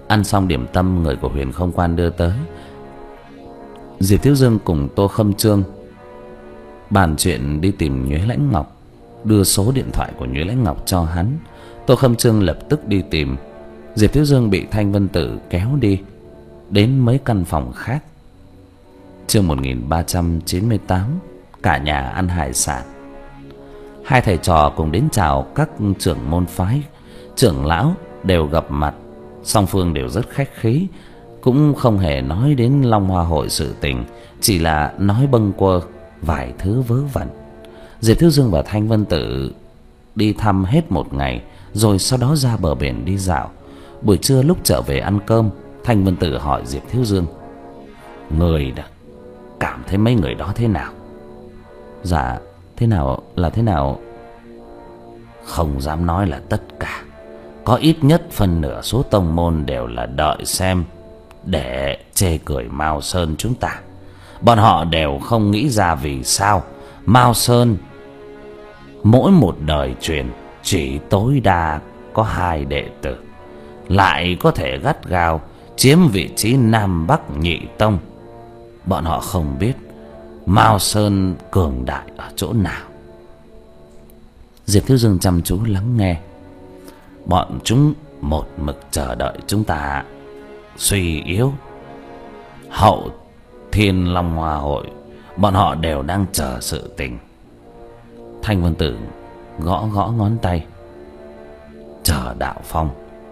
Ăn xong điểm tâm người của Huyền Không Quan đưa tới, Diệp Thiếu Dương cùng Tô Khâm Trương bàn chuyện đi tìm Nhuế Lãnh Ngọc, đưa số điện thoại của Nhuế Lãnh Ngọc cho hắn. Tô Khâm Trương lập tức đi tìm. Diệp Thiếu Dương bị Thanh Vân Tử kéo đi đến mấy căn phòng khác. Chương một nghìn ba trăm chín mươi tám. Cả nhà ăn hải sản. Hai thầy trò cùng đến chào các trưởng môn phái, trưởng lão đều gặp mặt. Song phương đều rất khách khí, cũng không hề nói đến Long Hoa hội sự tình, chỉ là nói bâng quơ vài thứ vớ vẩn. Diệp Thiếu Dương và Thanh Vân Tử đi thăm hết một ngày, rồi sau đó ra bờ biển đi dạo. Buổi trưa lúc trở về ăn cơm, Thanh Vân Tử hỏi Diệp Thiếu Dương: "Người đã cảm thấy mấy người đó thế nào?" "Dạ, thế nào là thế nào?" "Không dám nói là tất cả, có ít nhất phần nửa số tông môn đều là đợi xem để chê cười Mao Sơn chúng ta. Bọn họ đều không nghĩ ra vì sao Mao Sơn mỗi một đời truyền chỉ tối đa có hai đệ tử, lại có thể gắt gao chiếm vị trí Nam Bắc nhị tông. Bọn họ không biết Mao Sơn cường đại ở chỗ nào." Diệp Thiếu Dương chăm chú lắng nghe. "Bọn chúng một mực chờ đợi chúng ta suy yếu. Hậu Thiên Long Hoa hội, bọn họ đều đang chờ sự tình." Thanh Vân Tử gõ gõ ngón tay. "Chờ đạo phong.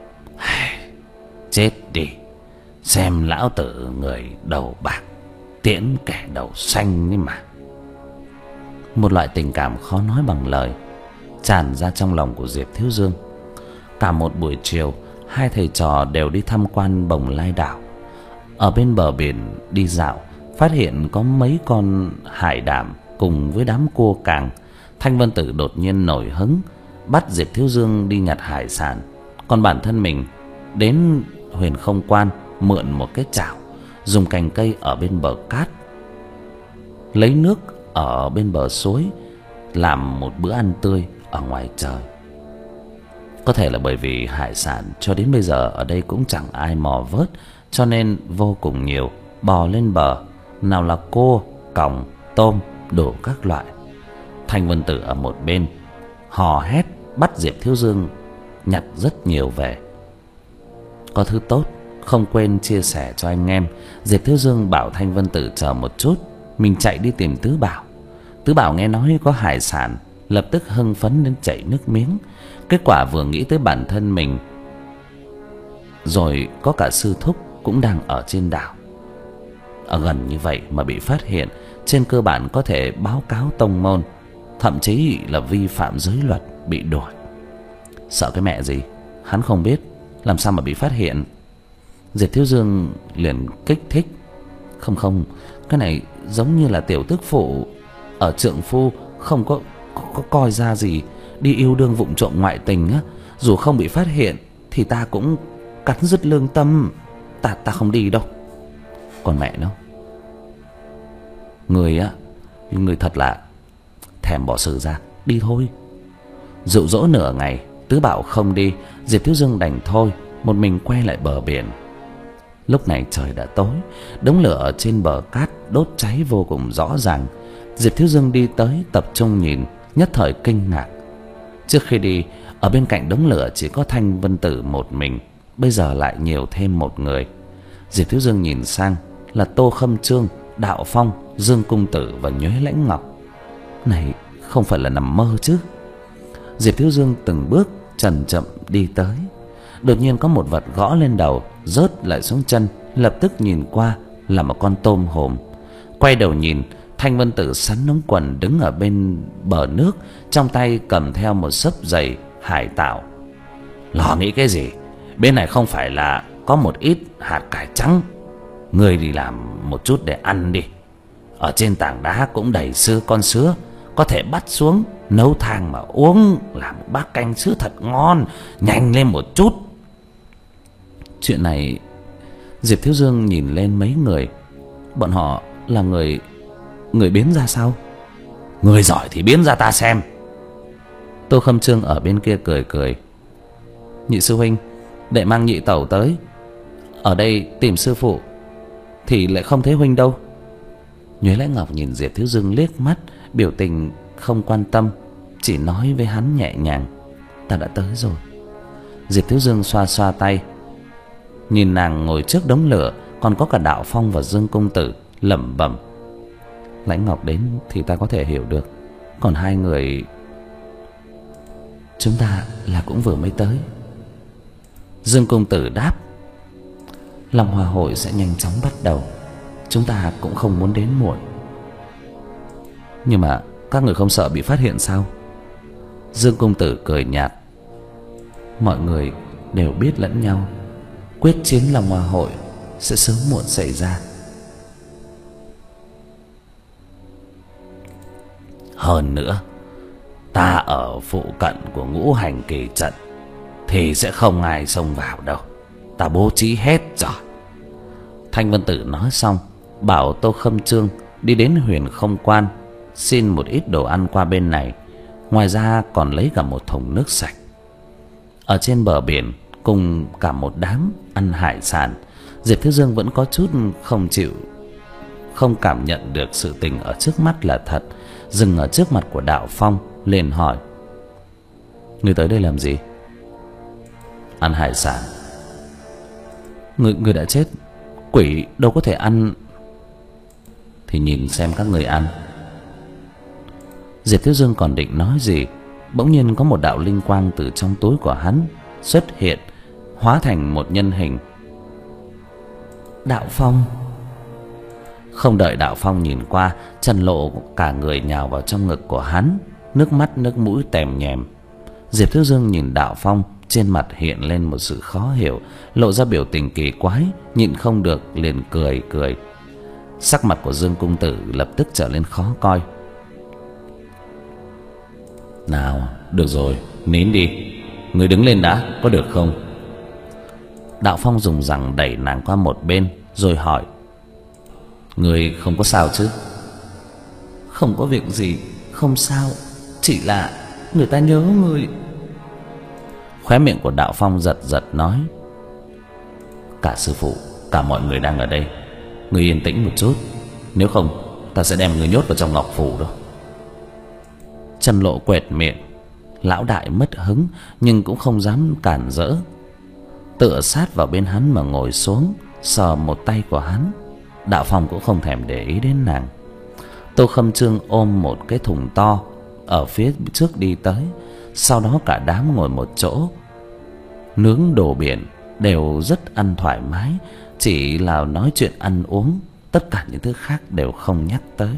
Chết đi, xem lão tử người đầu bạc tiễn kẻ đầu xanh ấy mà." Một loại tình cảm khó nói bằng lời tràn ra trong lòng của Diệp Thiếu Dương. Cả một buổi chiều, hai thầy trò đều đi tham quan Bồng Lai đảo. Ở bên bờ biển đi dạo, phát hiện có mấy con hải đảm cùng với đám cua càng. Thanh Vân Tử đột nhiên nổi hứng, bắt Diệp Thiếu Dương đi nhặt hải sản, còn bản thân mình đến Huyền Không Quan mượn một cái chảo, dùng cành cây ở bên bờ cát, lấy nước ở bên bờ suối, làm một bữa ăn tươi ở ngoài trời. Có thể là bởi vì hải sản cho đến bây giờ ở đây cũng chẳng ai mò vớt, cho nên vô cùng nhiều, bò lên bờ, nào là cua, còng, tôm, đủ các loại. Thanh Vân Tử ở một bên hò hét bắt Diệp Thiếu Dương nhặt rất nhiều về. Có thứ tốt không quên chia sẻ cho anh em. Diệp Thiếu Dương bảo Thanh Vân Tử chờ một chút, mình chạy đi tìm Tứ Bảo. Tứ Bảo nghe nói có hải sản, lập tức hưng phấn đến chảy nước miếng. Kết quả vừa nghĩ tới bản thân mình, rồi có cả sư thúc cũng đang ở trên đảo, ở gần như vậy mà bị phát hiện, trên cơ bản có thể báo cáo tông môn, thậm chí là vi phạm giới luật, bị đuổi. Sợ cái mẹ gì, hắn không biết, làm sao mà bị phát hiện. Diệp Thiếu Dương liền kích thích: "Không không, cái này giống như là tiểu tức phụ ở trượng phu không có, có, có coi ra gì, đi yêu đương vụng trộm ngoại tình á, dù không bị phát hiện thì ta cũng cắn rứt lương tâm, ta ta không đi đâu." Còn mẹ nó, người á, người thật là thèm bỏ sự ra, đi thôi. Dụ dỗ nửa ngày, Tứ Bảo không đi, Diệp Thiếu Dương đành thôi, một mình quay lại bờ biển. Lúc này trời đã tối, đống lửa ở trên bờ cát đốt cháy vô cùng rõ ràng. Diệp Thiếu Dương đi tới tập trung nhìn, nhất thời kinh ngạc. Trước khi đi, ở bên cạnh đống lửa chỉ có Thanh Vân Tử một mình, bây giờ lại nhiều thêm một người. Diệp Thiếu Dương nhìn sang là Tô Khâm Trương, Đạo Phong, Dương Cung Tử và Nhuế Lãnh Ngọc. Này không phải là nằm mơ chứ? Diệp Thiếu Dương từng bước chậm chậm đi tới. Đột nhiên có một vật gõ lên đầu, rớt lại xuống chân. Lập tức nhìn qua là một con tôm hùm. Quay đầu nhìn, Thanh Vân Tử sắn ống quần đứng ở bên bờ nước, trong tay cầm theo một xấp giày hải tảo. "Lo nghĩ cái gì? Bên này không phải là có một ít hạt cải trắng, người đi làm một chút để ăn đi. Ở trên tảng đá cũng đầy sứa con sứa, có thể bắt xuống nấu thang mà uống, làm bát canh sứa thật ngon, nhanh lên một chút." Chuyện này, Diệp Thiếu Dương nhìn lên mấy người. Bọn họ là người người biến ra sao? "Người giỏi thì biến ra ta xem." Tô Khâm Trương ở bên kia cười cười: "Nhị sư huynh, đệ mang nhị tẩu tới." Ở đây tìm sư phụ thì lại không thấy huynh đâu. Nhuế Lãnh Ngọc nhìn Diệp Thiếu Dương liếc mắt, biểu tình không quan tâm, chỉ nói với hắn nhẹ nhàng: ta đã tới rồi. Diệp Thiếu Dương xoa xoa tay, nhìn nàng ngồi trước đống lửa, còn có cả Đạo Phong và Dương công tử, lẩm bẩm: Lãnh Ngọc đến thì ta có thể hiểu được, còn hai người chúng ta là cũng vừa mới tới. Dương công tử đáp: Long Hoa hội sẽ nhanh chóng bắt đầu, chúng ta cũng không muốn đến muộn. Nhưng mà các người không sợ bị phát hiện sao? Dương công tử cười nhạt: mọi người đều biết lẫn nhau, quyết chiến Long Hoa hội sẽ sớm muộn xảy ra. Hơn nữa, ta ở phụ cận của ngũ hành kỳ trận thì sẽ không ai xông vào đâu, ta bố trí hết rồi. Thanh Vân Tử nói xong, bảo Tô Khâm Trương đi đến Huyền Không Quan xin một ít đồ ăn qua bên này, ngoài ra còn lấy cả một thùng nước sạch. Ở trên bờ biển cùng cả một đám ăn hải sản, Diệp Thiếu Dương vẫn có chút không chịu, không cảm nhận được sự tình ở trước mắt là thật. Dừng ở trước mặt của Đạo Phong, liền hỏi: người tới đây làm gì? Ăn hải sản. Người người đã chết, quỷ đâu có thể ăn. Thì nhìn xem các người ăn. Diệp Thiếu Dương còn định nói gì, bỗng nhiên có một đạo linh quang từ trong túi của hắn xuất hiện, hóa thành một nhân hình. Đạo Phong. Không đợi Đạo Phong nhìn qua, Trần Lộ cả người nhào vào trong ngực của hắn, nước mắt nước mũi tèm nhèm. Diệp Thiếu Dương nhìn Đạo Phong, trên mặt hiện lên một sự khó hiểu, lộ ra biểu tình kỳ quái, nhịn không được liền cười cười. Sắc mặt của Dương công tử lập tức trở nên khó coi. Nào, được rồi, nín đi, người đứng lên đã, có được không? Đạo Phong dùng rằng đẩy nàng qua một bên, rồi hỏi: người không có sao chứ? Không có việc gì, không sao, chỉ là người ta nhớ người. Khóe miệng của Đạo Phong giật giật nói: cả sư phụ, cả mọi người đang ở đây, người yên tĩnh một chút, nếu không ta sẽ đem người nhốt vào trong ngọc phủ đó. Trần Lộ quệt miệng, lão đại mất hứng nhưng cũng không dám cản rỡ, tựa sát vào bên hắn mà ngồi xuống, sờ một tay của hắn. Đạo Phong cũng không thèm để ý đến nàng. Tô Khâm Trương ôm một cái thùng to ở phía trước đi tới, sau đó cả đám ngồi một chỗ nướng đồ biển, đều rất ăn thoải mái, chỉ là nói chuyện ăn uống, tất cả những thứ khác đều không nhắc tới.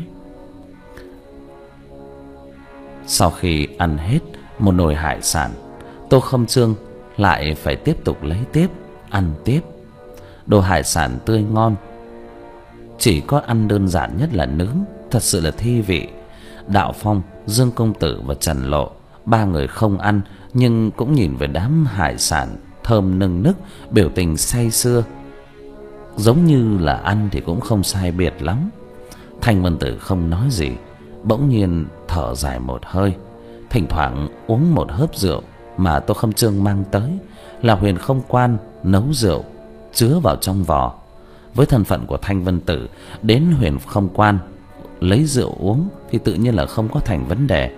Sau khi ăn hết một nồi hải sản, Tô Khâm Trương lại phải tiếp tục lấy tiếp, ăn tiếp. Đồ hải sản tươi ngon, chỉ có ăn đơn giản nhất là nướng, thật sự là thi vị. Đạo Phong, Dương công tử và Trần Lộ, ba người không ăn nhưng cũng nhìn về đám hải sản thơm nừng nức, biểu tình say sưa, giống như là ăn thì cũng không sai biệt lắm. Thanh Vân Tử không nói gì, bỗng nhiên thở dài một hơi, thỉnh thoảng uống một hớp rượu mà Tô Khâm Trương mang tới, là Huyền Không Quan nấu rượu chứa vào trong vò. Với thân phận của Thanh Vân Tử, đến Huyền Không Quan lấy rượu uống thì tự nhiên là không có thành vấn đề.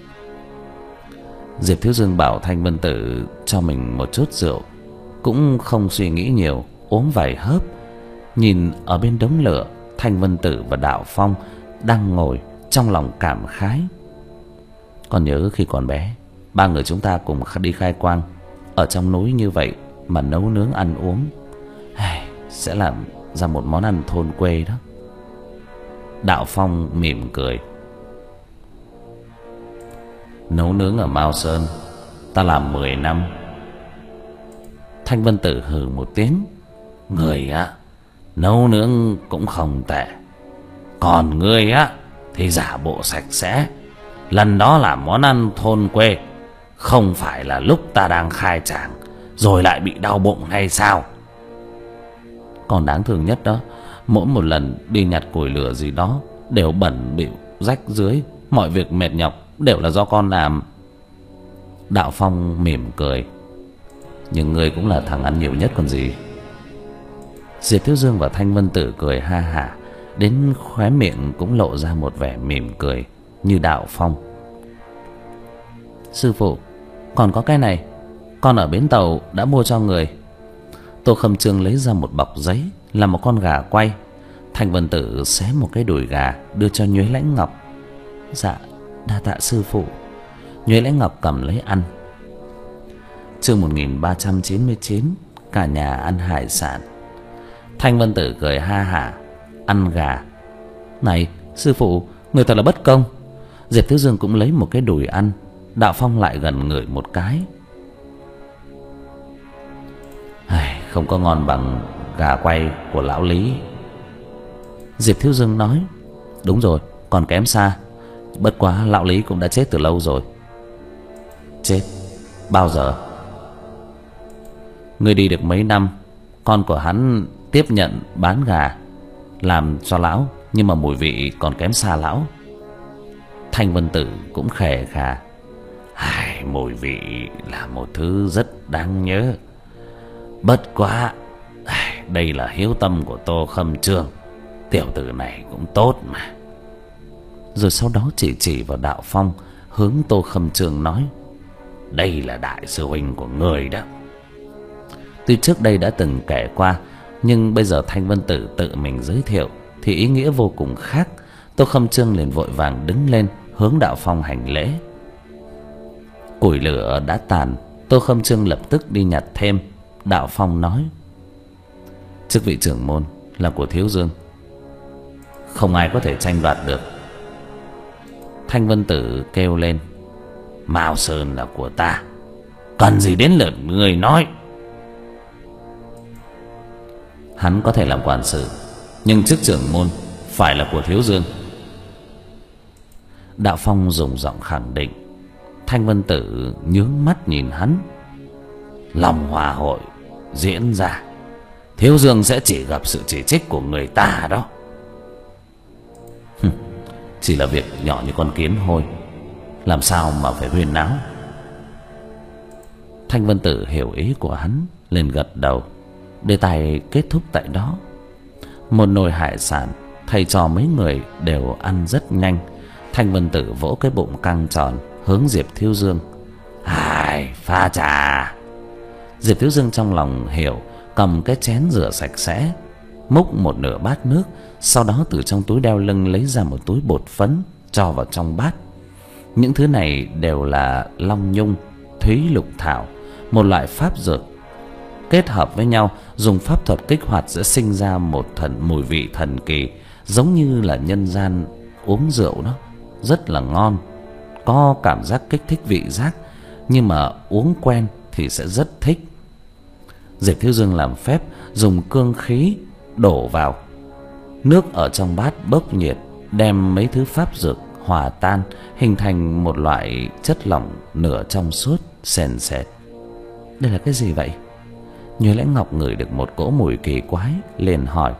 Diệp Thiếu Dương bảo Thanh Vân Tử cho mình một chút rượu, cũng không suy nghĩ nhiều, uống vài hớp. Nhìn ở bên đống lửa, Thanh Vân Tử và Đạo Phong đang ngồi, trong lòng cảm khái. Còn nhớ khi còn bé, ba người chúng ta cùng đi khai quang, ở trong núi như vậy mà nấu nướng ăn uống, sẽ làm ra một món ăn thôn quê đó. Đạo Phong mỉm cười: nấu nướng ở Mao Sơn ta làm mười năm. Thanh Vân Tử hừ một tiếng: người á, nấu nướng cũng không tệ, còn ngươi á thì giả bộ sạch sẽ. Lần đó làm món ăn thôn quê, không phải là lúc ta đang khai tràng rồi lại bị đau bụng hay sao? Còn đáng thương nhất đó, mỗi một lần đi nhặt củi lửa gì đó đều bẩn bịu rách rưới, mọi việc mệt nhọc đều là do con làm. Đạo Phong mỉm cười: nhưng ngươi cũng là thằng ăn nhiều nhất còn gì. Diệp Thiếu Dương và Thanh Vân Tử cười ha hả, đến khóe miệng cũng lộ ra một vẻ mỉm cười như Đạo Phong. Sư phụ, còn có cái này, con ở bến tàu đã mua cho người. Tô Khâm Trương lấy ra một bọc giấy là một con gà quay. Thanh Vân Tử xé một cái đùi gà đưa cho Nhuế Lãnh Ngọc. Dạ, đa tạ sư phụ. Nhuế Lãnh Ngọc cầm lấy ăn. Chương một nghìn ba trăm chín mươi chín. Cả nhà ăn hải sản. Thanh Vân Tử cười ha hả ăn gà. Này sư phụ, người thật là bất công. Diệp Thiếu Dương cũng lấy một cái đùi ăn. Đạo Phong lại gần ngửi một cái. Ai, không có ngon bằng gà quay của lão Lý. Diệp Thiếu Dương nói. Đúng rồi, còn kém xa. Bất quá lão Lý cũng đã chết từ lâu rồi. Chết? Bao giờ? Người đi được mấy năm, con của hắn tiếp nhận bán gà làm cho lão, nhưng mà mùi vị còn kém xa lão. Thanh Vân Tử cũng khè khà. Ai, mùi vị là một thứ rất đáng nhớ. Bất quá ai, đây là hiếu tâm của Tô Khâm Trương. Tiểu tử này cũng tốt mà. Rồi sau đó chỉ chỉ vào Đạo Phong, hướng Tô Khâm Trương nói. Đây là đại sư huynh của người đó. Tuy trước đây đã từng kể qua, nhưng bây giờ Thanh Vân Tử tự mình giới thiệu thì ý nghĩa vô cùng khác. Tô Khâm Trương liền vội vàng đứng lên, hướng Đạo Phong hành lễ. Củi lửa đã tàn, Tô Khâm Trương lập tức đi nhặt thêm. Đạo Phong nói. Chức vị trưởng môn là của Thiếu Dương, không ai có thể tranh đoạt được. Thanh Vân Tử kêu lên. Mao Sơn là của ta, cần gì đến lượt người nói. Hắn có thể làm quản sự, nhưng chức trưởng môn phải là của Thiếu Dương. Đạo Phong dùng giọng khẳng định. Thanh Vân Tử nhướng mắt nhìn hắn. Lòng hòa hội diễn ra, Thiếu Dương sẽ chỉ gặp sự chỉ trích của người ta đó. Chỉ là việc nhỏ như con kiến thôi, làm sao mà phải huyên náo. Thanh Vân Tử hiểu ý của hắn, liền gật đầu. Đề tài kết thúc tại đó. Một nồi hải sản, thầy trò mấy người đều ăn rất nhanh. Thanh Vân Tử vỗ cái bụng căng tròn, hướng Diệp Thiếu Dương. Ai, pha trà. Diệp Thiếu Dương trong lòng hiểu, cầm cái chén rửa sạch sẽ, múc một nửa bát nước, sau đó từ trong túi đeo lưng lấy ra một túi bột phấn, cho vào trong bát. Những thứ này đều là long nhung, thúy lục thảo, một loại pháp dược. Kết hợp với nhau, dùng pháp thuật kích hoạt sẽ sinh ra một thần mùi vị thần kỳ, giống như là nhân gian uống rượu đó, rất là ngon, có cảm giác kích thích vị giác, nhưng mà uống quen thì sẽ rất thích. Diệp Thiếu Dương làm phép dùng cương khí đổ vào, nước ở trong bát bốc nhiệt, đem mấy thứ pháp dược hòa tan, hình thành một loại chất lỏng nửa trong suốt, sền sệt. Đây là cái gì vậy? Nhuế Lãnh Ngọc ngửi được một cỗ mùi kỳ quái, liền hỏi.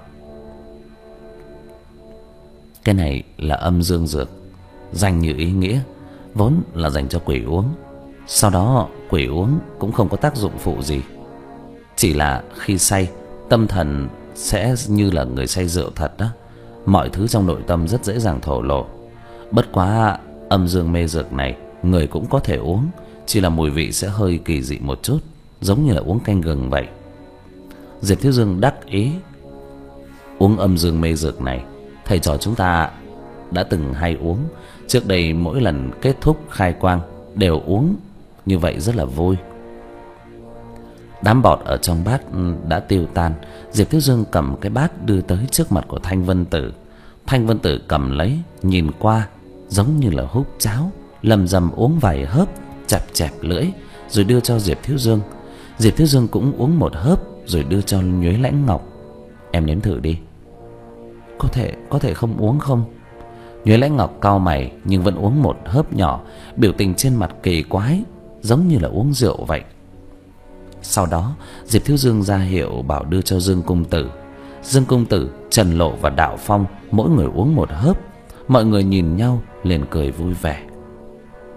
Cái này là âm dương dược, danh như ý nghĩa, vốn là dành cho quỷ uống. Sau đó quỷ uống cũng không có tác dụng phụ gì, chỉ là khi say, tâm thần sẽ như là người say rượu thật đó. Mọi thứ trong nội tâm rất dễ dàng thổ lộ. Bất quá âm dương mê dược này người cũng có thể uống, chỉ là mùi vị sẽ hơi kỳ dị một chút, giống như là uống canh gừng vậy. Diệp Thiếu Dương đắc ý. Uống âm dương mê dược này, thầy trò chúng ta đã từng hay uống. Trước đây mỗi lần kết thúc khai quang đều uống như vậy, rất là vui. Đám bọt ở trong bát đã tiêu tan. Diệp Thiếu Dương cầm cái bát đưa tới trước mặt của Thanh Vân Tử. Thanh Vân Tử cầm lấy, nhìn qua giống như là húp cháo, lầm rầm uống vài hớp, chẹp chẹp lưỡi, rồi đưa cho Diệp Thiếu Dương. Diệp Thiếu Dương cũng uống một hớp, rồi đưa cho Nhuế Lãnh Ngọc. Em nếm thử đi. Có thể, có thể không uống không? Nhuế Lãnh Ngọc cau mày, nhưng vẫn uống một hớp nhỏ, biểu tình trên mặt kỳ quái, giống như là uống rượu vậy. Sau đó Diệp Thiếu Dương ra hiệu bảo đưa cho Dương Cung Tử. Dương Cung Tử, Trần Lộ và Đạo Phong mỗi người uống một hớp. Mọi người nhìn nhau liền cười vui vẻ.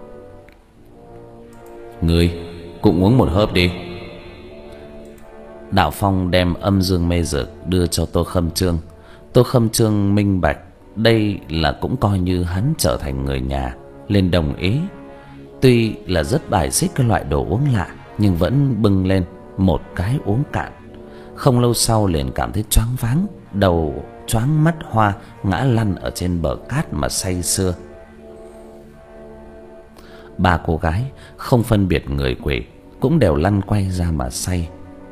Ngươi cũng uống một hớp đi. Đạo Phong đem âm dương mê dược đưa cho Tô Khâm Trương. Tô Khâm Trương minh bạch đây là cũng coi như hắn trở thành người nhà, liền đồng ý. Tuy là rất bài xích cái loại đồ uống lạ, nhưng vẫn bưng lên một cái uống cạn. Không lâu sau liền cảm thấy choáng váng, đầu choáng mắt hoa, ngã lăn ở trên bờ cát mà say sưa. Ba cô gái không phân biệt người quỷ cũng đều lăn quay ra mà say.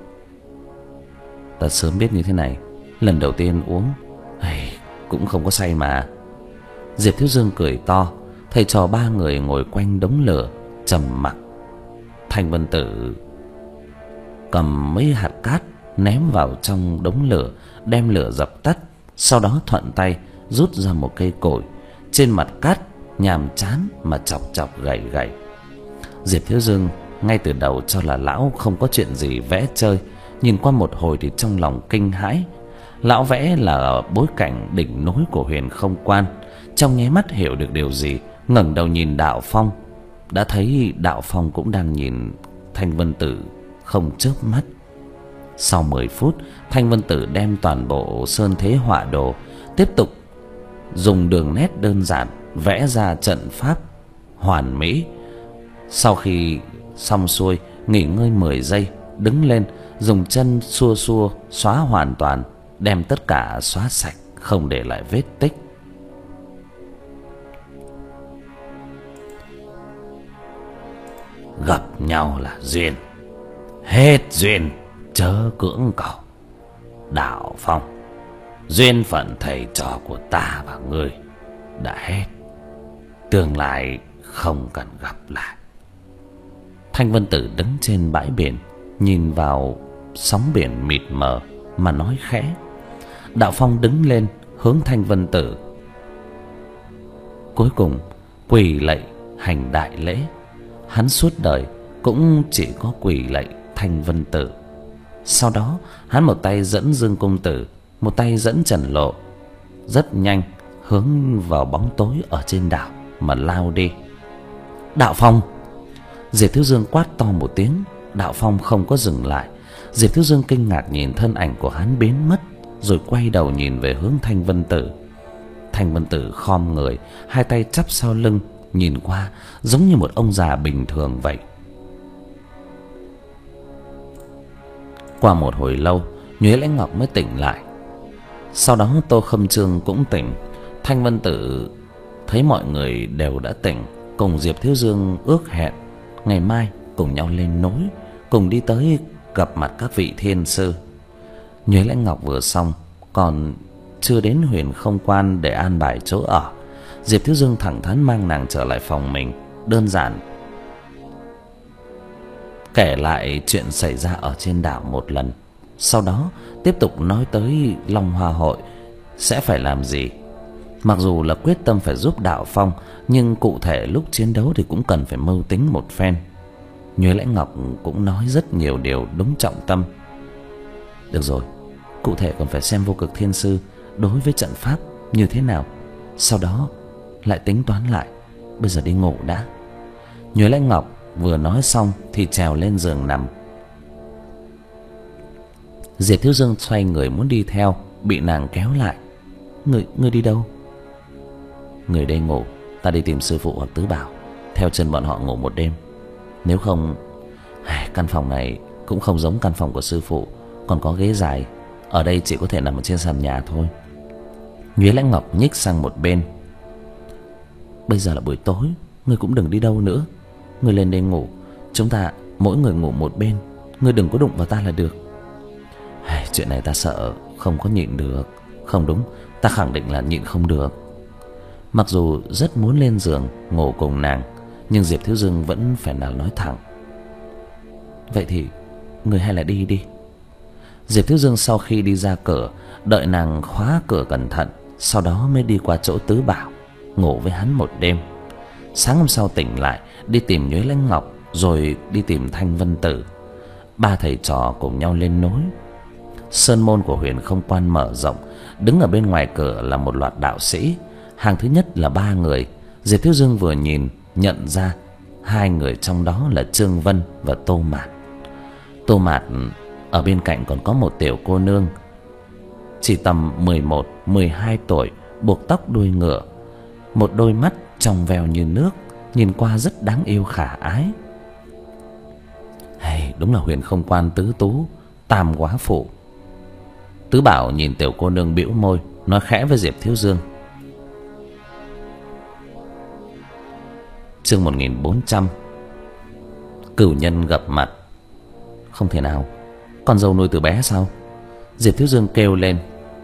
Ta sớm biết như thế này, lần đầu tiên uống hey, cũng không có say mà. Diệp Thiếu Dương cười to. Thầy trò ba người ngồi quanh đống lửa trầm mặc. Thanh Vân Tử cầm mấy hạt cát ném vào trong đống lửa, đem lửa dập tắt. Sau đó thuận tay rút ra một cây cổi, trên mặt cát nhàm chán mà chọc chọc gảy gảy. Diệp Thiếu Dương ngay từ đầu cho là lão không có chuyện gì vẽ chơi, nhìn qua một hồi thì trong lòng kinh hãi. Lão vẽ là ở bối cảnh đỉnh núi của Huyền Không Quan. Trong nháy mắt hiểu được điều gì, ngẩng đầu nhìn Đạo Phong, đã thấy Đạo Phong cũng đang nhìn Thanh Vân Tử không chớp mắt. Sau mười phút, Thanh Vân Tử đem toàn bộ sơn thế họa đồ, tiếp tục dùng đường nét đơn giản vẽ ra trận pháp hoàn mỹ. Sau khi xong xuôi, nghỉ ngơi mười giây, đứng lên, dùng chân xua xua xóa hoàn toàn, đem tất cả xóa sạch, không để lại vết tích. Gặp nhau là duyên, hết duyên chớ cưỡng cầu. Đạo Phong, duyên phận thầy trò của ta và ngươi đã hết, tương lai không cần gặp lại. Thanh Vân Tử đứng trên bãi biển, nhìn vào sóng biển mịt mờ mà nói khẽ. Đạo Phong đứng lên hướng Thanh Vân Tử, cuối cùng quỳ lạy hành đại lễ. Hắn suốt đời cũng chỉ có quỳ lạy Thanh Vân Tử. Sau đó hắn một tay dẫn Dương Công Tử, một tay dẫn Trần Lộ, rất nhanh hướng vào bóng tối ở trên đảo mà lao đi. Đạo Phong! Diệp Thiếu Dương quát to một tiếng. Đạo Phong không có dừng lại. Diệp Thiếu Dương kinh ngạc nhìn thân ảnh của hắn biến mất, rồi quay đầu nhìn về hướng Thanh Vân Tử. Thanh Vân Tử khom người, hai tay chắp sau lưng, nhìn qua giống như một ông già bình thường vậy. Qua một hồi lâu, Nhuế Lãnh Ngọc mới tỉnh lại. Sau đó Tô Khâm Trương cũng tỉnh. Thanh Vân Tử thấy mọi người đều đã tỉnh, cùng Diệp Thiếu Dương ước hẹn ngày mai cùng nhau lên núi, cùng đi tới gặp mặt các vị thiên sư. Nhuế Lãnh Ngọc vừa xong, còn chưa đến Huyền Không Quan để an bài chỗ ở, Diệp Thiếu Dương thẳng thắn mang nàng trở lại phòng mình, đơn giản kể lại chuyện xảy ra ở trên đảo một lần. Sau đó tiếp tục nói tới Long Hoa Hội sẽ phải làm gì. Mặc dù là quyết tâm phải giúp Đạo Phong, nhưng cụ thể lúc chiến đấu thì cũng cần phải mưu tính một phen. Nhuế Lãnh Ngọc cũng nói rất nhiều điều đúng trọng tâm. Được rồi, cụ thể còn phải xem Vô Cực Thiên Sư đối với trận pháp như thế nào, sau đó lại tính toán lại. Bây giờ đi ngủ đã. Nhuế Lãnh Ngọc vừa nói xong thì trèo lên giường nằm. Diệp Thiếu Dương xoay người muốn đi theo, bị nàng kéo lại. Người, người đi đâu? Người đây ngủ, ta đi tìm sư phụ hoặc tứ bảo, theo chân bọn họ ngủ một đêm. Nếu không, căn phòng này cũng không giống căn phòng của sư phụ, còn có ghế dài, ở đây chỉ có thể nằm ở trên sàn nhà thôi. Nhuế Lãnh Ngọc nhích sang một bên. Bây giờ là buổi tối, ngươi cũng đừng đi đâu nữa. Ngươi lên đây ngủ, chúng ta mỗi người ngủ một bên, ngươi đừng có đụng vào ta là được. Chuyện này ta sợ không có nhịn được. Không đúng, ta khẳng định là nhịn không được. Mặc dù rất muốn lên giường ngủ cùng nàng, nhưng Diệp Thiếu Dương vẫn phải nào nói thẳng. Vậy thì người hay là đi đi. Diệp Thiếu Dương sau khi đi ra cửa, đợi nàng khóa cửa cẩn thận, sau đó mới đi qua chỗ tứ bảo, ngủ với hắn một đêm. Sáng hôm sau tỉnh lại, đi tìm Nhuế Lãnh Ngọc, rồi đi tìm Thanh Vân Tử. Ba thầy trò cùng nhau lên núi. Sơn môn của Huyền Không Quan mở rộng, đứng ở bên ngoài cửa là một loạt đạo sĩ. Hàng thứ nhất là ba người. Diệp Thiếu Dương vừa nhìn nhận ra hai người trong đó là Trương Vân và Tô Mạt. Tô Mạt Ở bên cạnh còn có một tiểu cô nương chỉ tầm mười một, mười hai tuổi, buộc tóc đuôi ngựa, một đôi mắt trong veo như nước, nhìn qua rất đáng yêu khả ái. Hay, đúng là huyền không quan tứ tú, tam quá phụ. Tứ Bảo nhìn tiểu cô nương bĩu môi, nói khẽ với Diệp Thiếu Dương. Chương một nghìn bốn trăm. Cửu nhân gặp mặt. Không thể nào, con dâu nuôi từ bé sao? Diệp Thiếu Dương kêu lên.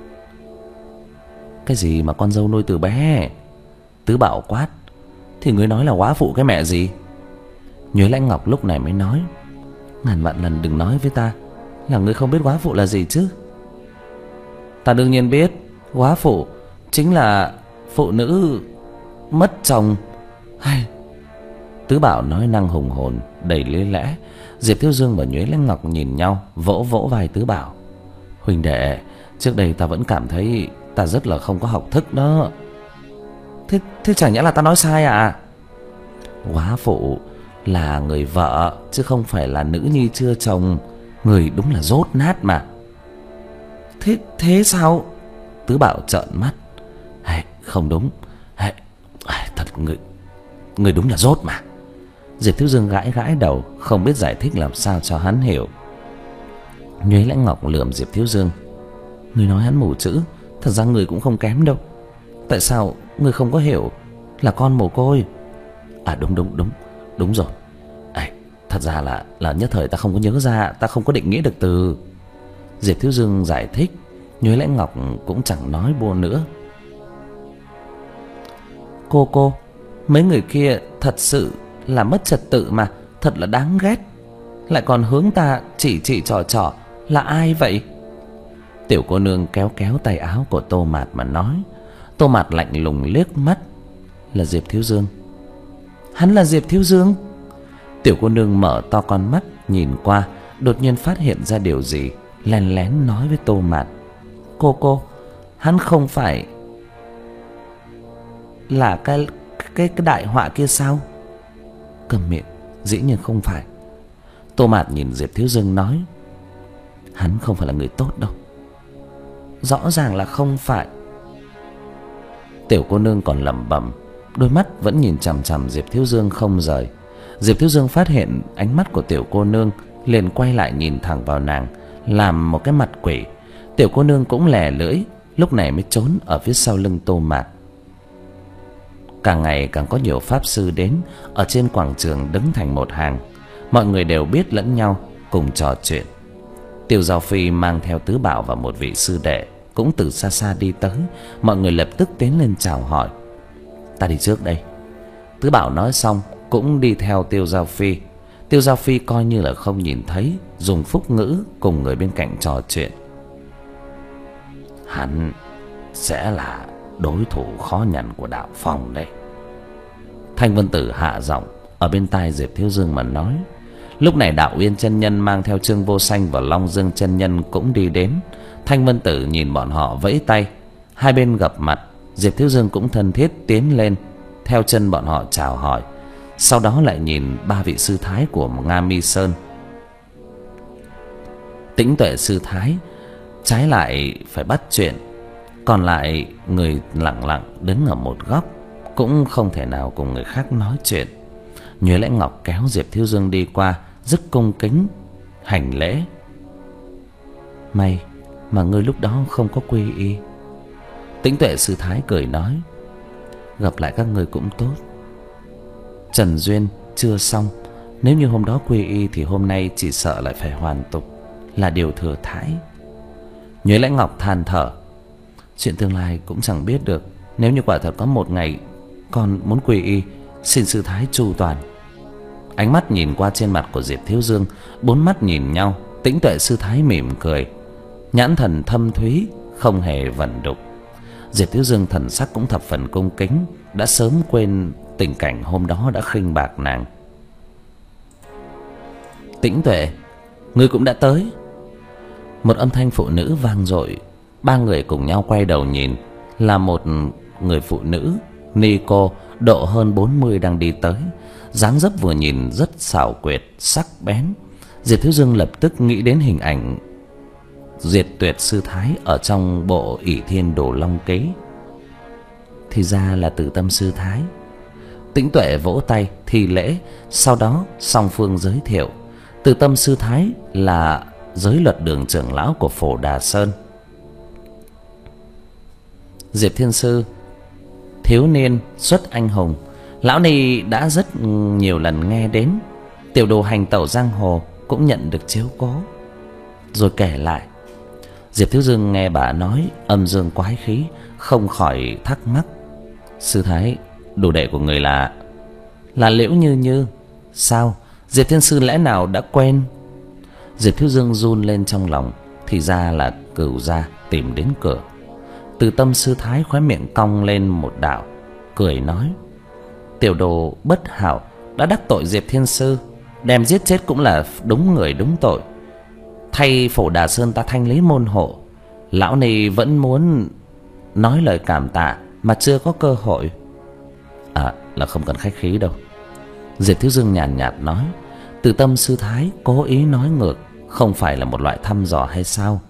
Cái gì mà con dâu nuôi từ bé? Tứ Bảo quát. Thì ngươi nói là góa phụ cái mẹ gì? Nhuế Lãnh Ngọc lúc này mới nói. Ngàn vạn lần đừng nói với ta là ngươi không biết góa phụ là gì chứ. Ta đương nhiên biết. Góa phụ chính là phụ nữ mất chồng. Hay... Tứ Bảo nói năng hùng hồn, đầy lý lẽ. Diệp Thiếu Dương và Nhuế Lãnh Ngọc nhìn nhau, vỗ vỗ vai Tứ Bảo. Huynh đệ, trước đây ta vẫn cảm thấy ta rất là không có học thức đó. Thế, thế chẳng nhẽ là ta nói sai à? Góa phụ là người vợ, chứ không phải là nữ nhi chưa chồng. Người đúng là dốt nát mà. Thế, thế sao? Tứ Bảo trợn mắt. Hey, không đúng. Hey, thật người, người đúng là dốt mà. Diệp Thiếu Dương gãi gãi đầu, không biết giải thích làm sao cho hắn hiểu. Nhuế Lãnh Ngọc lườm Diệp Thiếu Dương. Người nói hắn mù chữ, thật ra người cũng không kém đâu. Tại sao người không có hiểu là con mồ côi? À đúng đúng đúng, đúng rồi. À, thật ra là là nhất thời ta không có nhớ ra, ta không có định nghĩa được từ. Diệp Thiếu Dương giải thích. Nhuế Lãnh Ngọc cũng chẳng nói bua nữa. Cô cô, mấy người kia thật sự là mất trật tự mà, thật là đáng ghét. Lại còn hướng ta chỉ chỉ trò trò, là ai vậy? Tiểu cô nương kéo kéo tay áo của Tô Mạt mà nói. Tô Mạt lạnh lùng liếc mắt. Là Diệp Thiếu Dương. Hắn là Diệp Thiếu Dương? Tiểu cô nương mở to con mắt nhìn qua, đột nhiên phát hiện ra điều gì, lén lén nói với Tô Mạt. Cô cô, hắn không phải là cái cái cái đại họa kia sao? Cầm miệng, dĩ nhiên không phải. Tô Mạt nhìn Diệp Thiếu Dương nói. Hắn không phải là người tốt đâu. Rõ ràng là không phải. Tiểu cô nương còn lẩm bẩm, đôi mắt vẫn nhìn chằm chằm Diệp Thiếu Dương không rời. Diệp Thiếu Dương phát hiện ánh mắt của tiểu cô nương, liền quay lại nhìn thẳng vào nàng, làm một cái mặt quỷ. Tiểu cô nương cũng lè lưỡi, lúc này mới trốn ở phía sau lưng Tô Mạt. Càng ngày càng có nhiều pháp sư đến, ở trên quảng trường đứng thành một hàng. Mọi người đều biết lẫn nhau, cùng trò chuyện. Tiêu Giao Phi mang theo Tứ Bảo và một vị sư đệ cũng từ xa xa đi tới. Mọi người lập tức tiến lên chào hỏi. Ta đi trước đây. Tứ Bảo nói xong cũng đi theo Tiêu Giao Phi. Tiêu Giao Phi coi như là không nhìn thấy, dùng phúc ngữ cùng người bên cạnh trò chuyện. Hắn sẽ là đối thủ khó nhằn của Đạo Phong đây. Thanh Vân Tử hạ giọng ở bên tai Diệp Thiếu Dương mà nói. Lúc này Đạo Uyên chân nhân mang theo Trương Vô Sanh và Long Dương chân nhân cũng đi đến. Thanh Vân Tử nhìn bọn họ vẫy tay, hai bên gặp mặt. Diệp Thiếu Dương cũng thân thiết tiến lên, theo chân bọn họ chào hỏi. Sau đó lại nhìn ba vị sư thái của Nga Mi Sơn. Tĩnh Tuệ sư thái trái lại phải bắt chuyện, còn lại người lặng lặng đứng ở một góc, cũng không thể nào cùng người khác nói chuyện. Nhuế Lãnh Ngọc kéo Diệp Thiếu Dương đi qua, rất cung kính hành lễ. May mà ngươi lúc đó không có quy y. Tĩnh Tuệ sư thái cười nói. Gặp lại các người cũng tốt. Trần duyên chưa xong, nếu như hôm đó quy y thì hôm nay chỉ sợ lại phải hoàn tục, là điều thừa thãi. Nhuế Lãnh Ngọc than thở. Chuyện tương lai cũng chẳng biết được. Nếu như quả thật có một ngày con muốn quy y, xin sư thái chu toàn. Ánh mắt nhìn qua trên mặt của Diệp Thiếu Dương, bốn mắt nhìn nhau. Tĩnh Tuệ sư thái mỉm cười, nhãn thần thâm thúy, không hề vẩn đục. Diệp Thiếu Dương thần sắc cũng thập phần cung kính, đã sớm quên tình cảnh hôm đó đã khinh bạc nàng. Tĩnh Tuệ, ngươi cũng đã tới. Một âm thanh phụ nữ vang dội. Ba người cùng nhau quay đầu nhìn, là một người phụ nữ ni cô độ hơn bốn mươi đang đi tới. Dáng dấp vừa nhìn rất xảo quyệt, sắc bén. Diệp Thiếu Dương lập tức nghĩ đến hình ảnh Diệt Tuyệt sư thái ở trong bộ ỷ thiên đồ long kế. Thì ra là Từ Tâm sư thái. Tĩnh Tuệ vỗ tay thi lễ, sau đó song phương giới thiệu. Từ Tâm sư thái là giới luật đường trưởng lão của Phổ Đà Sơn. Diệp Thiên sư, thiếu niên xuất anh hùng, lão ni đã rất nhiều lần nghe đến. Tiểu đồ hành tẩu giang hồ cũng nhận được chiếu cố. Rồi kể lại. Diệp Thiếu Dương nghe bà nói âm dương quái khí, không khỏi thắc mắc. Sư thái, đồ đệ của người là là Liễu Như Như. Sao? Diệp Thiên sư lẽ nào đã quen? Diệp Thiếu Dương run lên trong lòng. Thì ra là Cửu gia tìm đến cửa. Từ Tâm sư thái khóe miệng cong lên một đạo, cười nói: tiểu đồ bất hảo đã đắc tội Diệp Thiên sư, đem giết chết cũng là đúng người đúng tội. Thay Phổ Đà Sơn ta thanh lý môn hộ, lão này vẫn muốn nói lời cảm tạ mà chưa có cơ hội. À, là không cần khách khí đâu. Diệp Thiếu Dương nhàn nhạt, nhạt nói. Từ Tâm sư thái cố ý nói ngược, không phải là một loại thăm dò hay sao?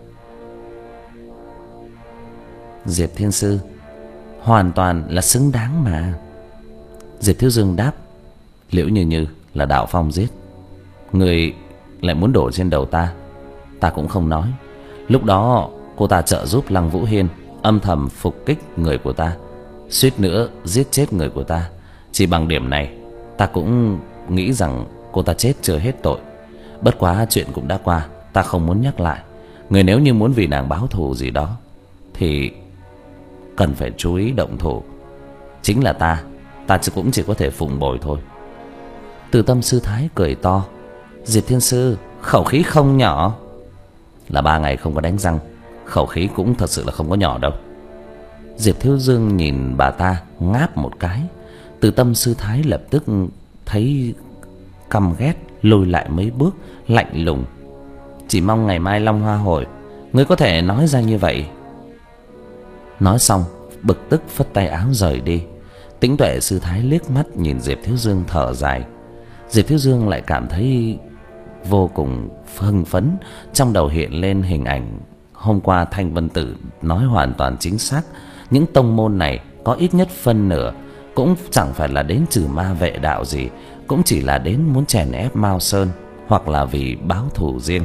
Diệp Thiên sư hoàn toàn là xứng đáng mà. Diệp Thiếu Dương đáp: Liễu Như Như là Đạo Phong giết, người lại muốn đổ trên đầu ta, ta cũng không nói. Lúc đó cô ta trợ giúp Lăng Vũ Hiên âm thầm phục kích người của ta, suýt nữa giết chết người của ta. Chỉ bằng điểm này ta cũng nghĩ rằng cô ta chết chưa hết tội. Bất quá chuyện cũng đã qua, ta không muốn nhắc lại. Người nếu như muốn vì nàng báo thù gì đó thì cần phải chú ý động thủ. Chính là ta, ta cũng chỉ có thể phụng bồi thôi. Từ Tâm sư thái cười to: Diệp Thiên sư khẩu khí không nhỏ. Là ba ngày không có đánh răng, khẩu khí cũng thật sự là không có nhỏ đâu. Diệp Thiếu Dương nhìn bà ta ngáp một cái. Từ Tâm sư thái lập tức thấy căm ghét, lùi lại mấy bước, lạnh lùng: chỉ mong ngày mai Long Hoa hội ngươi có thể nói ra như vậy. Nói xong bực tức phất tay áo rời đi. Tĩnh Tuệ sư thái liếc mắt nhìn Diệp Thiếu Dương thở dài. Diệp Thiếu Dương lại cảm thấy vô cùng hưng phấn. Trong đầu hiện lên hình ảnh hôm qua Thanh Vân Tử nói hoàn toàn chính xác. Những tông môn này có ít nhất phân nửa cũng chẳng phải là đến trừ ma vệ đạo gì, cũng chỉ là đến muốn chèn ép Mao Sơn, hoặc là vì báo thù riêng.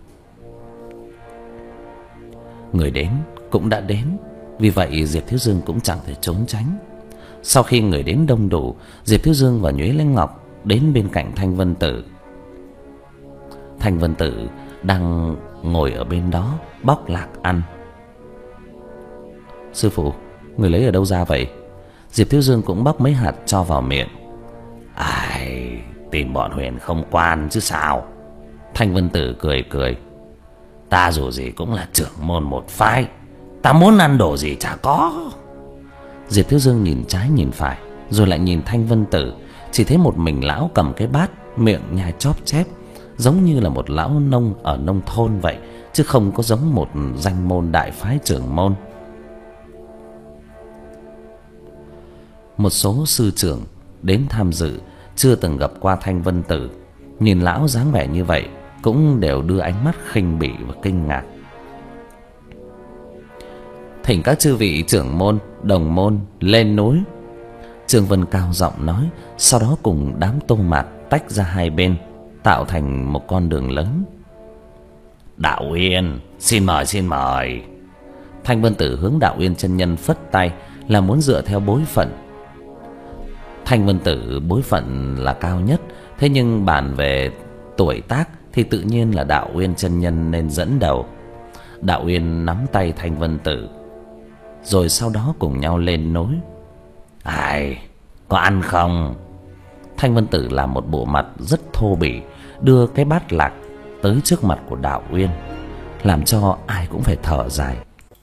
Người đến cũng đã đến, vì vậy Diệp Thiếu Dương cũng chẳng thể trốn tránh. Sau khi người đến đông đủ, Diệp Thiếu Dương và Nhuế Linh Ngọc đến bên cạnh Thanh Vân Tử. Thanh Vân Tử đang ngồi ở bên đó bóc lạc ăn. Sư phụ, người lấy ở đâu ra vậy? Diệp Thiếu Dương cũng bóc mấy hạt cho vào miệng. Ai, tìm bọn Huyền không quan chứ sao? Thanh Vân Tử cười cười. Ta dù gì cũng là trưởng môn một phái, ta muốn ăn đồ gì chả có. Diệp Thiếu Dương nhìn trái nhìn phải, rồi lại nhìn Thanh Vân Tử. Chỉ thấy một mình lão cầm cái bát, miệng nhai chóp chép, giống như là một lão nông ở nông thôn vậy, chứ không có giống một danh môn đại phái trưởng môn. Một số sư trưởng đến tham dự chưa từng gặp qua Thanh Vân Tử, nhìn lão dáng vẻ như vậy cũng đều đưa ánh mắt khinh bỉ và kinh ngạc. Thỉnh các chư vị trưởng môn, đồng môn lên núi. Trương Vân cao giọng nói, sau đó cùng đám Tô Mạt tách ra hai bên, tạo thành một con đường lớn. Đạo Uyên, xin mời xin mời. Thanh Vân Tử hướng Đạo Uyên chân nhân phất tay, là muốn dựa theo bối phận. Thanh Vân Tử bối phận là cao nhất, thế nhưng bàn về tuổi tác thì tự nhiên là Đạo Uyên chân nhân nên dẫn đầu. Đạo Uyên nắm tay Thanh Vân Tử, rồi sau đó cùng nhau lên núi. Ai, có ăn không? Thanh Vân Tử làm một bộ mặt rất thô bỉ, đưa cái bát lạc tới trước mặt của Đạo Uyên, làm cho ai cũng phải thở dài.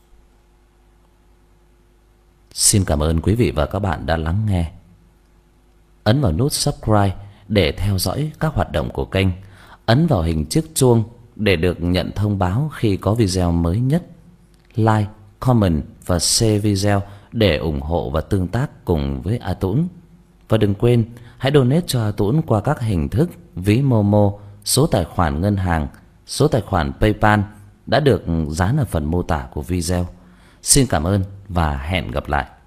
Xin cảm ơn quý vị và các bạn đã lắng nghe. Ấn vào nút subscribe để theo dõi các hoạt động của kênh. Ấn vào hình chiếc chuông để được nhận thông báo khi có video mới nhất. Like, comment và share video để ủng hộ và tương tác cùng với A Tũng. Và đừng quên hãy donate cho A Tũng qua các hình thức ví Momo, số tài khoản ngân hàng, số tài khoản PayPal đã được dán ở phần mô tả của video. Xin cảm ơn và hẹn gặp lại.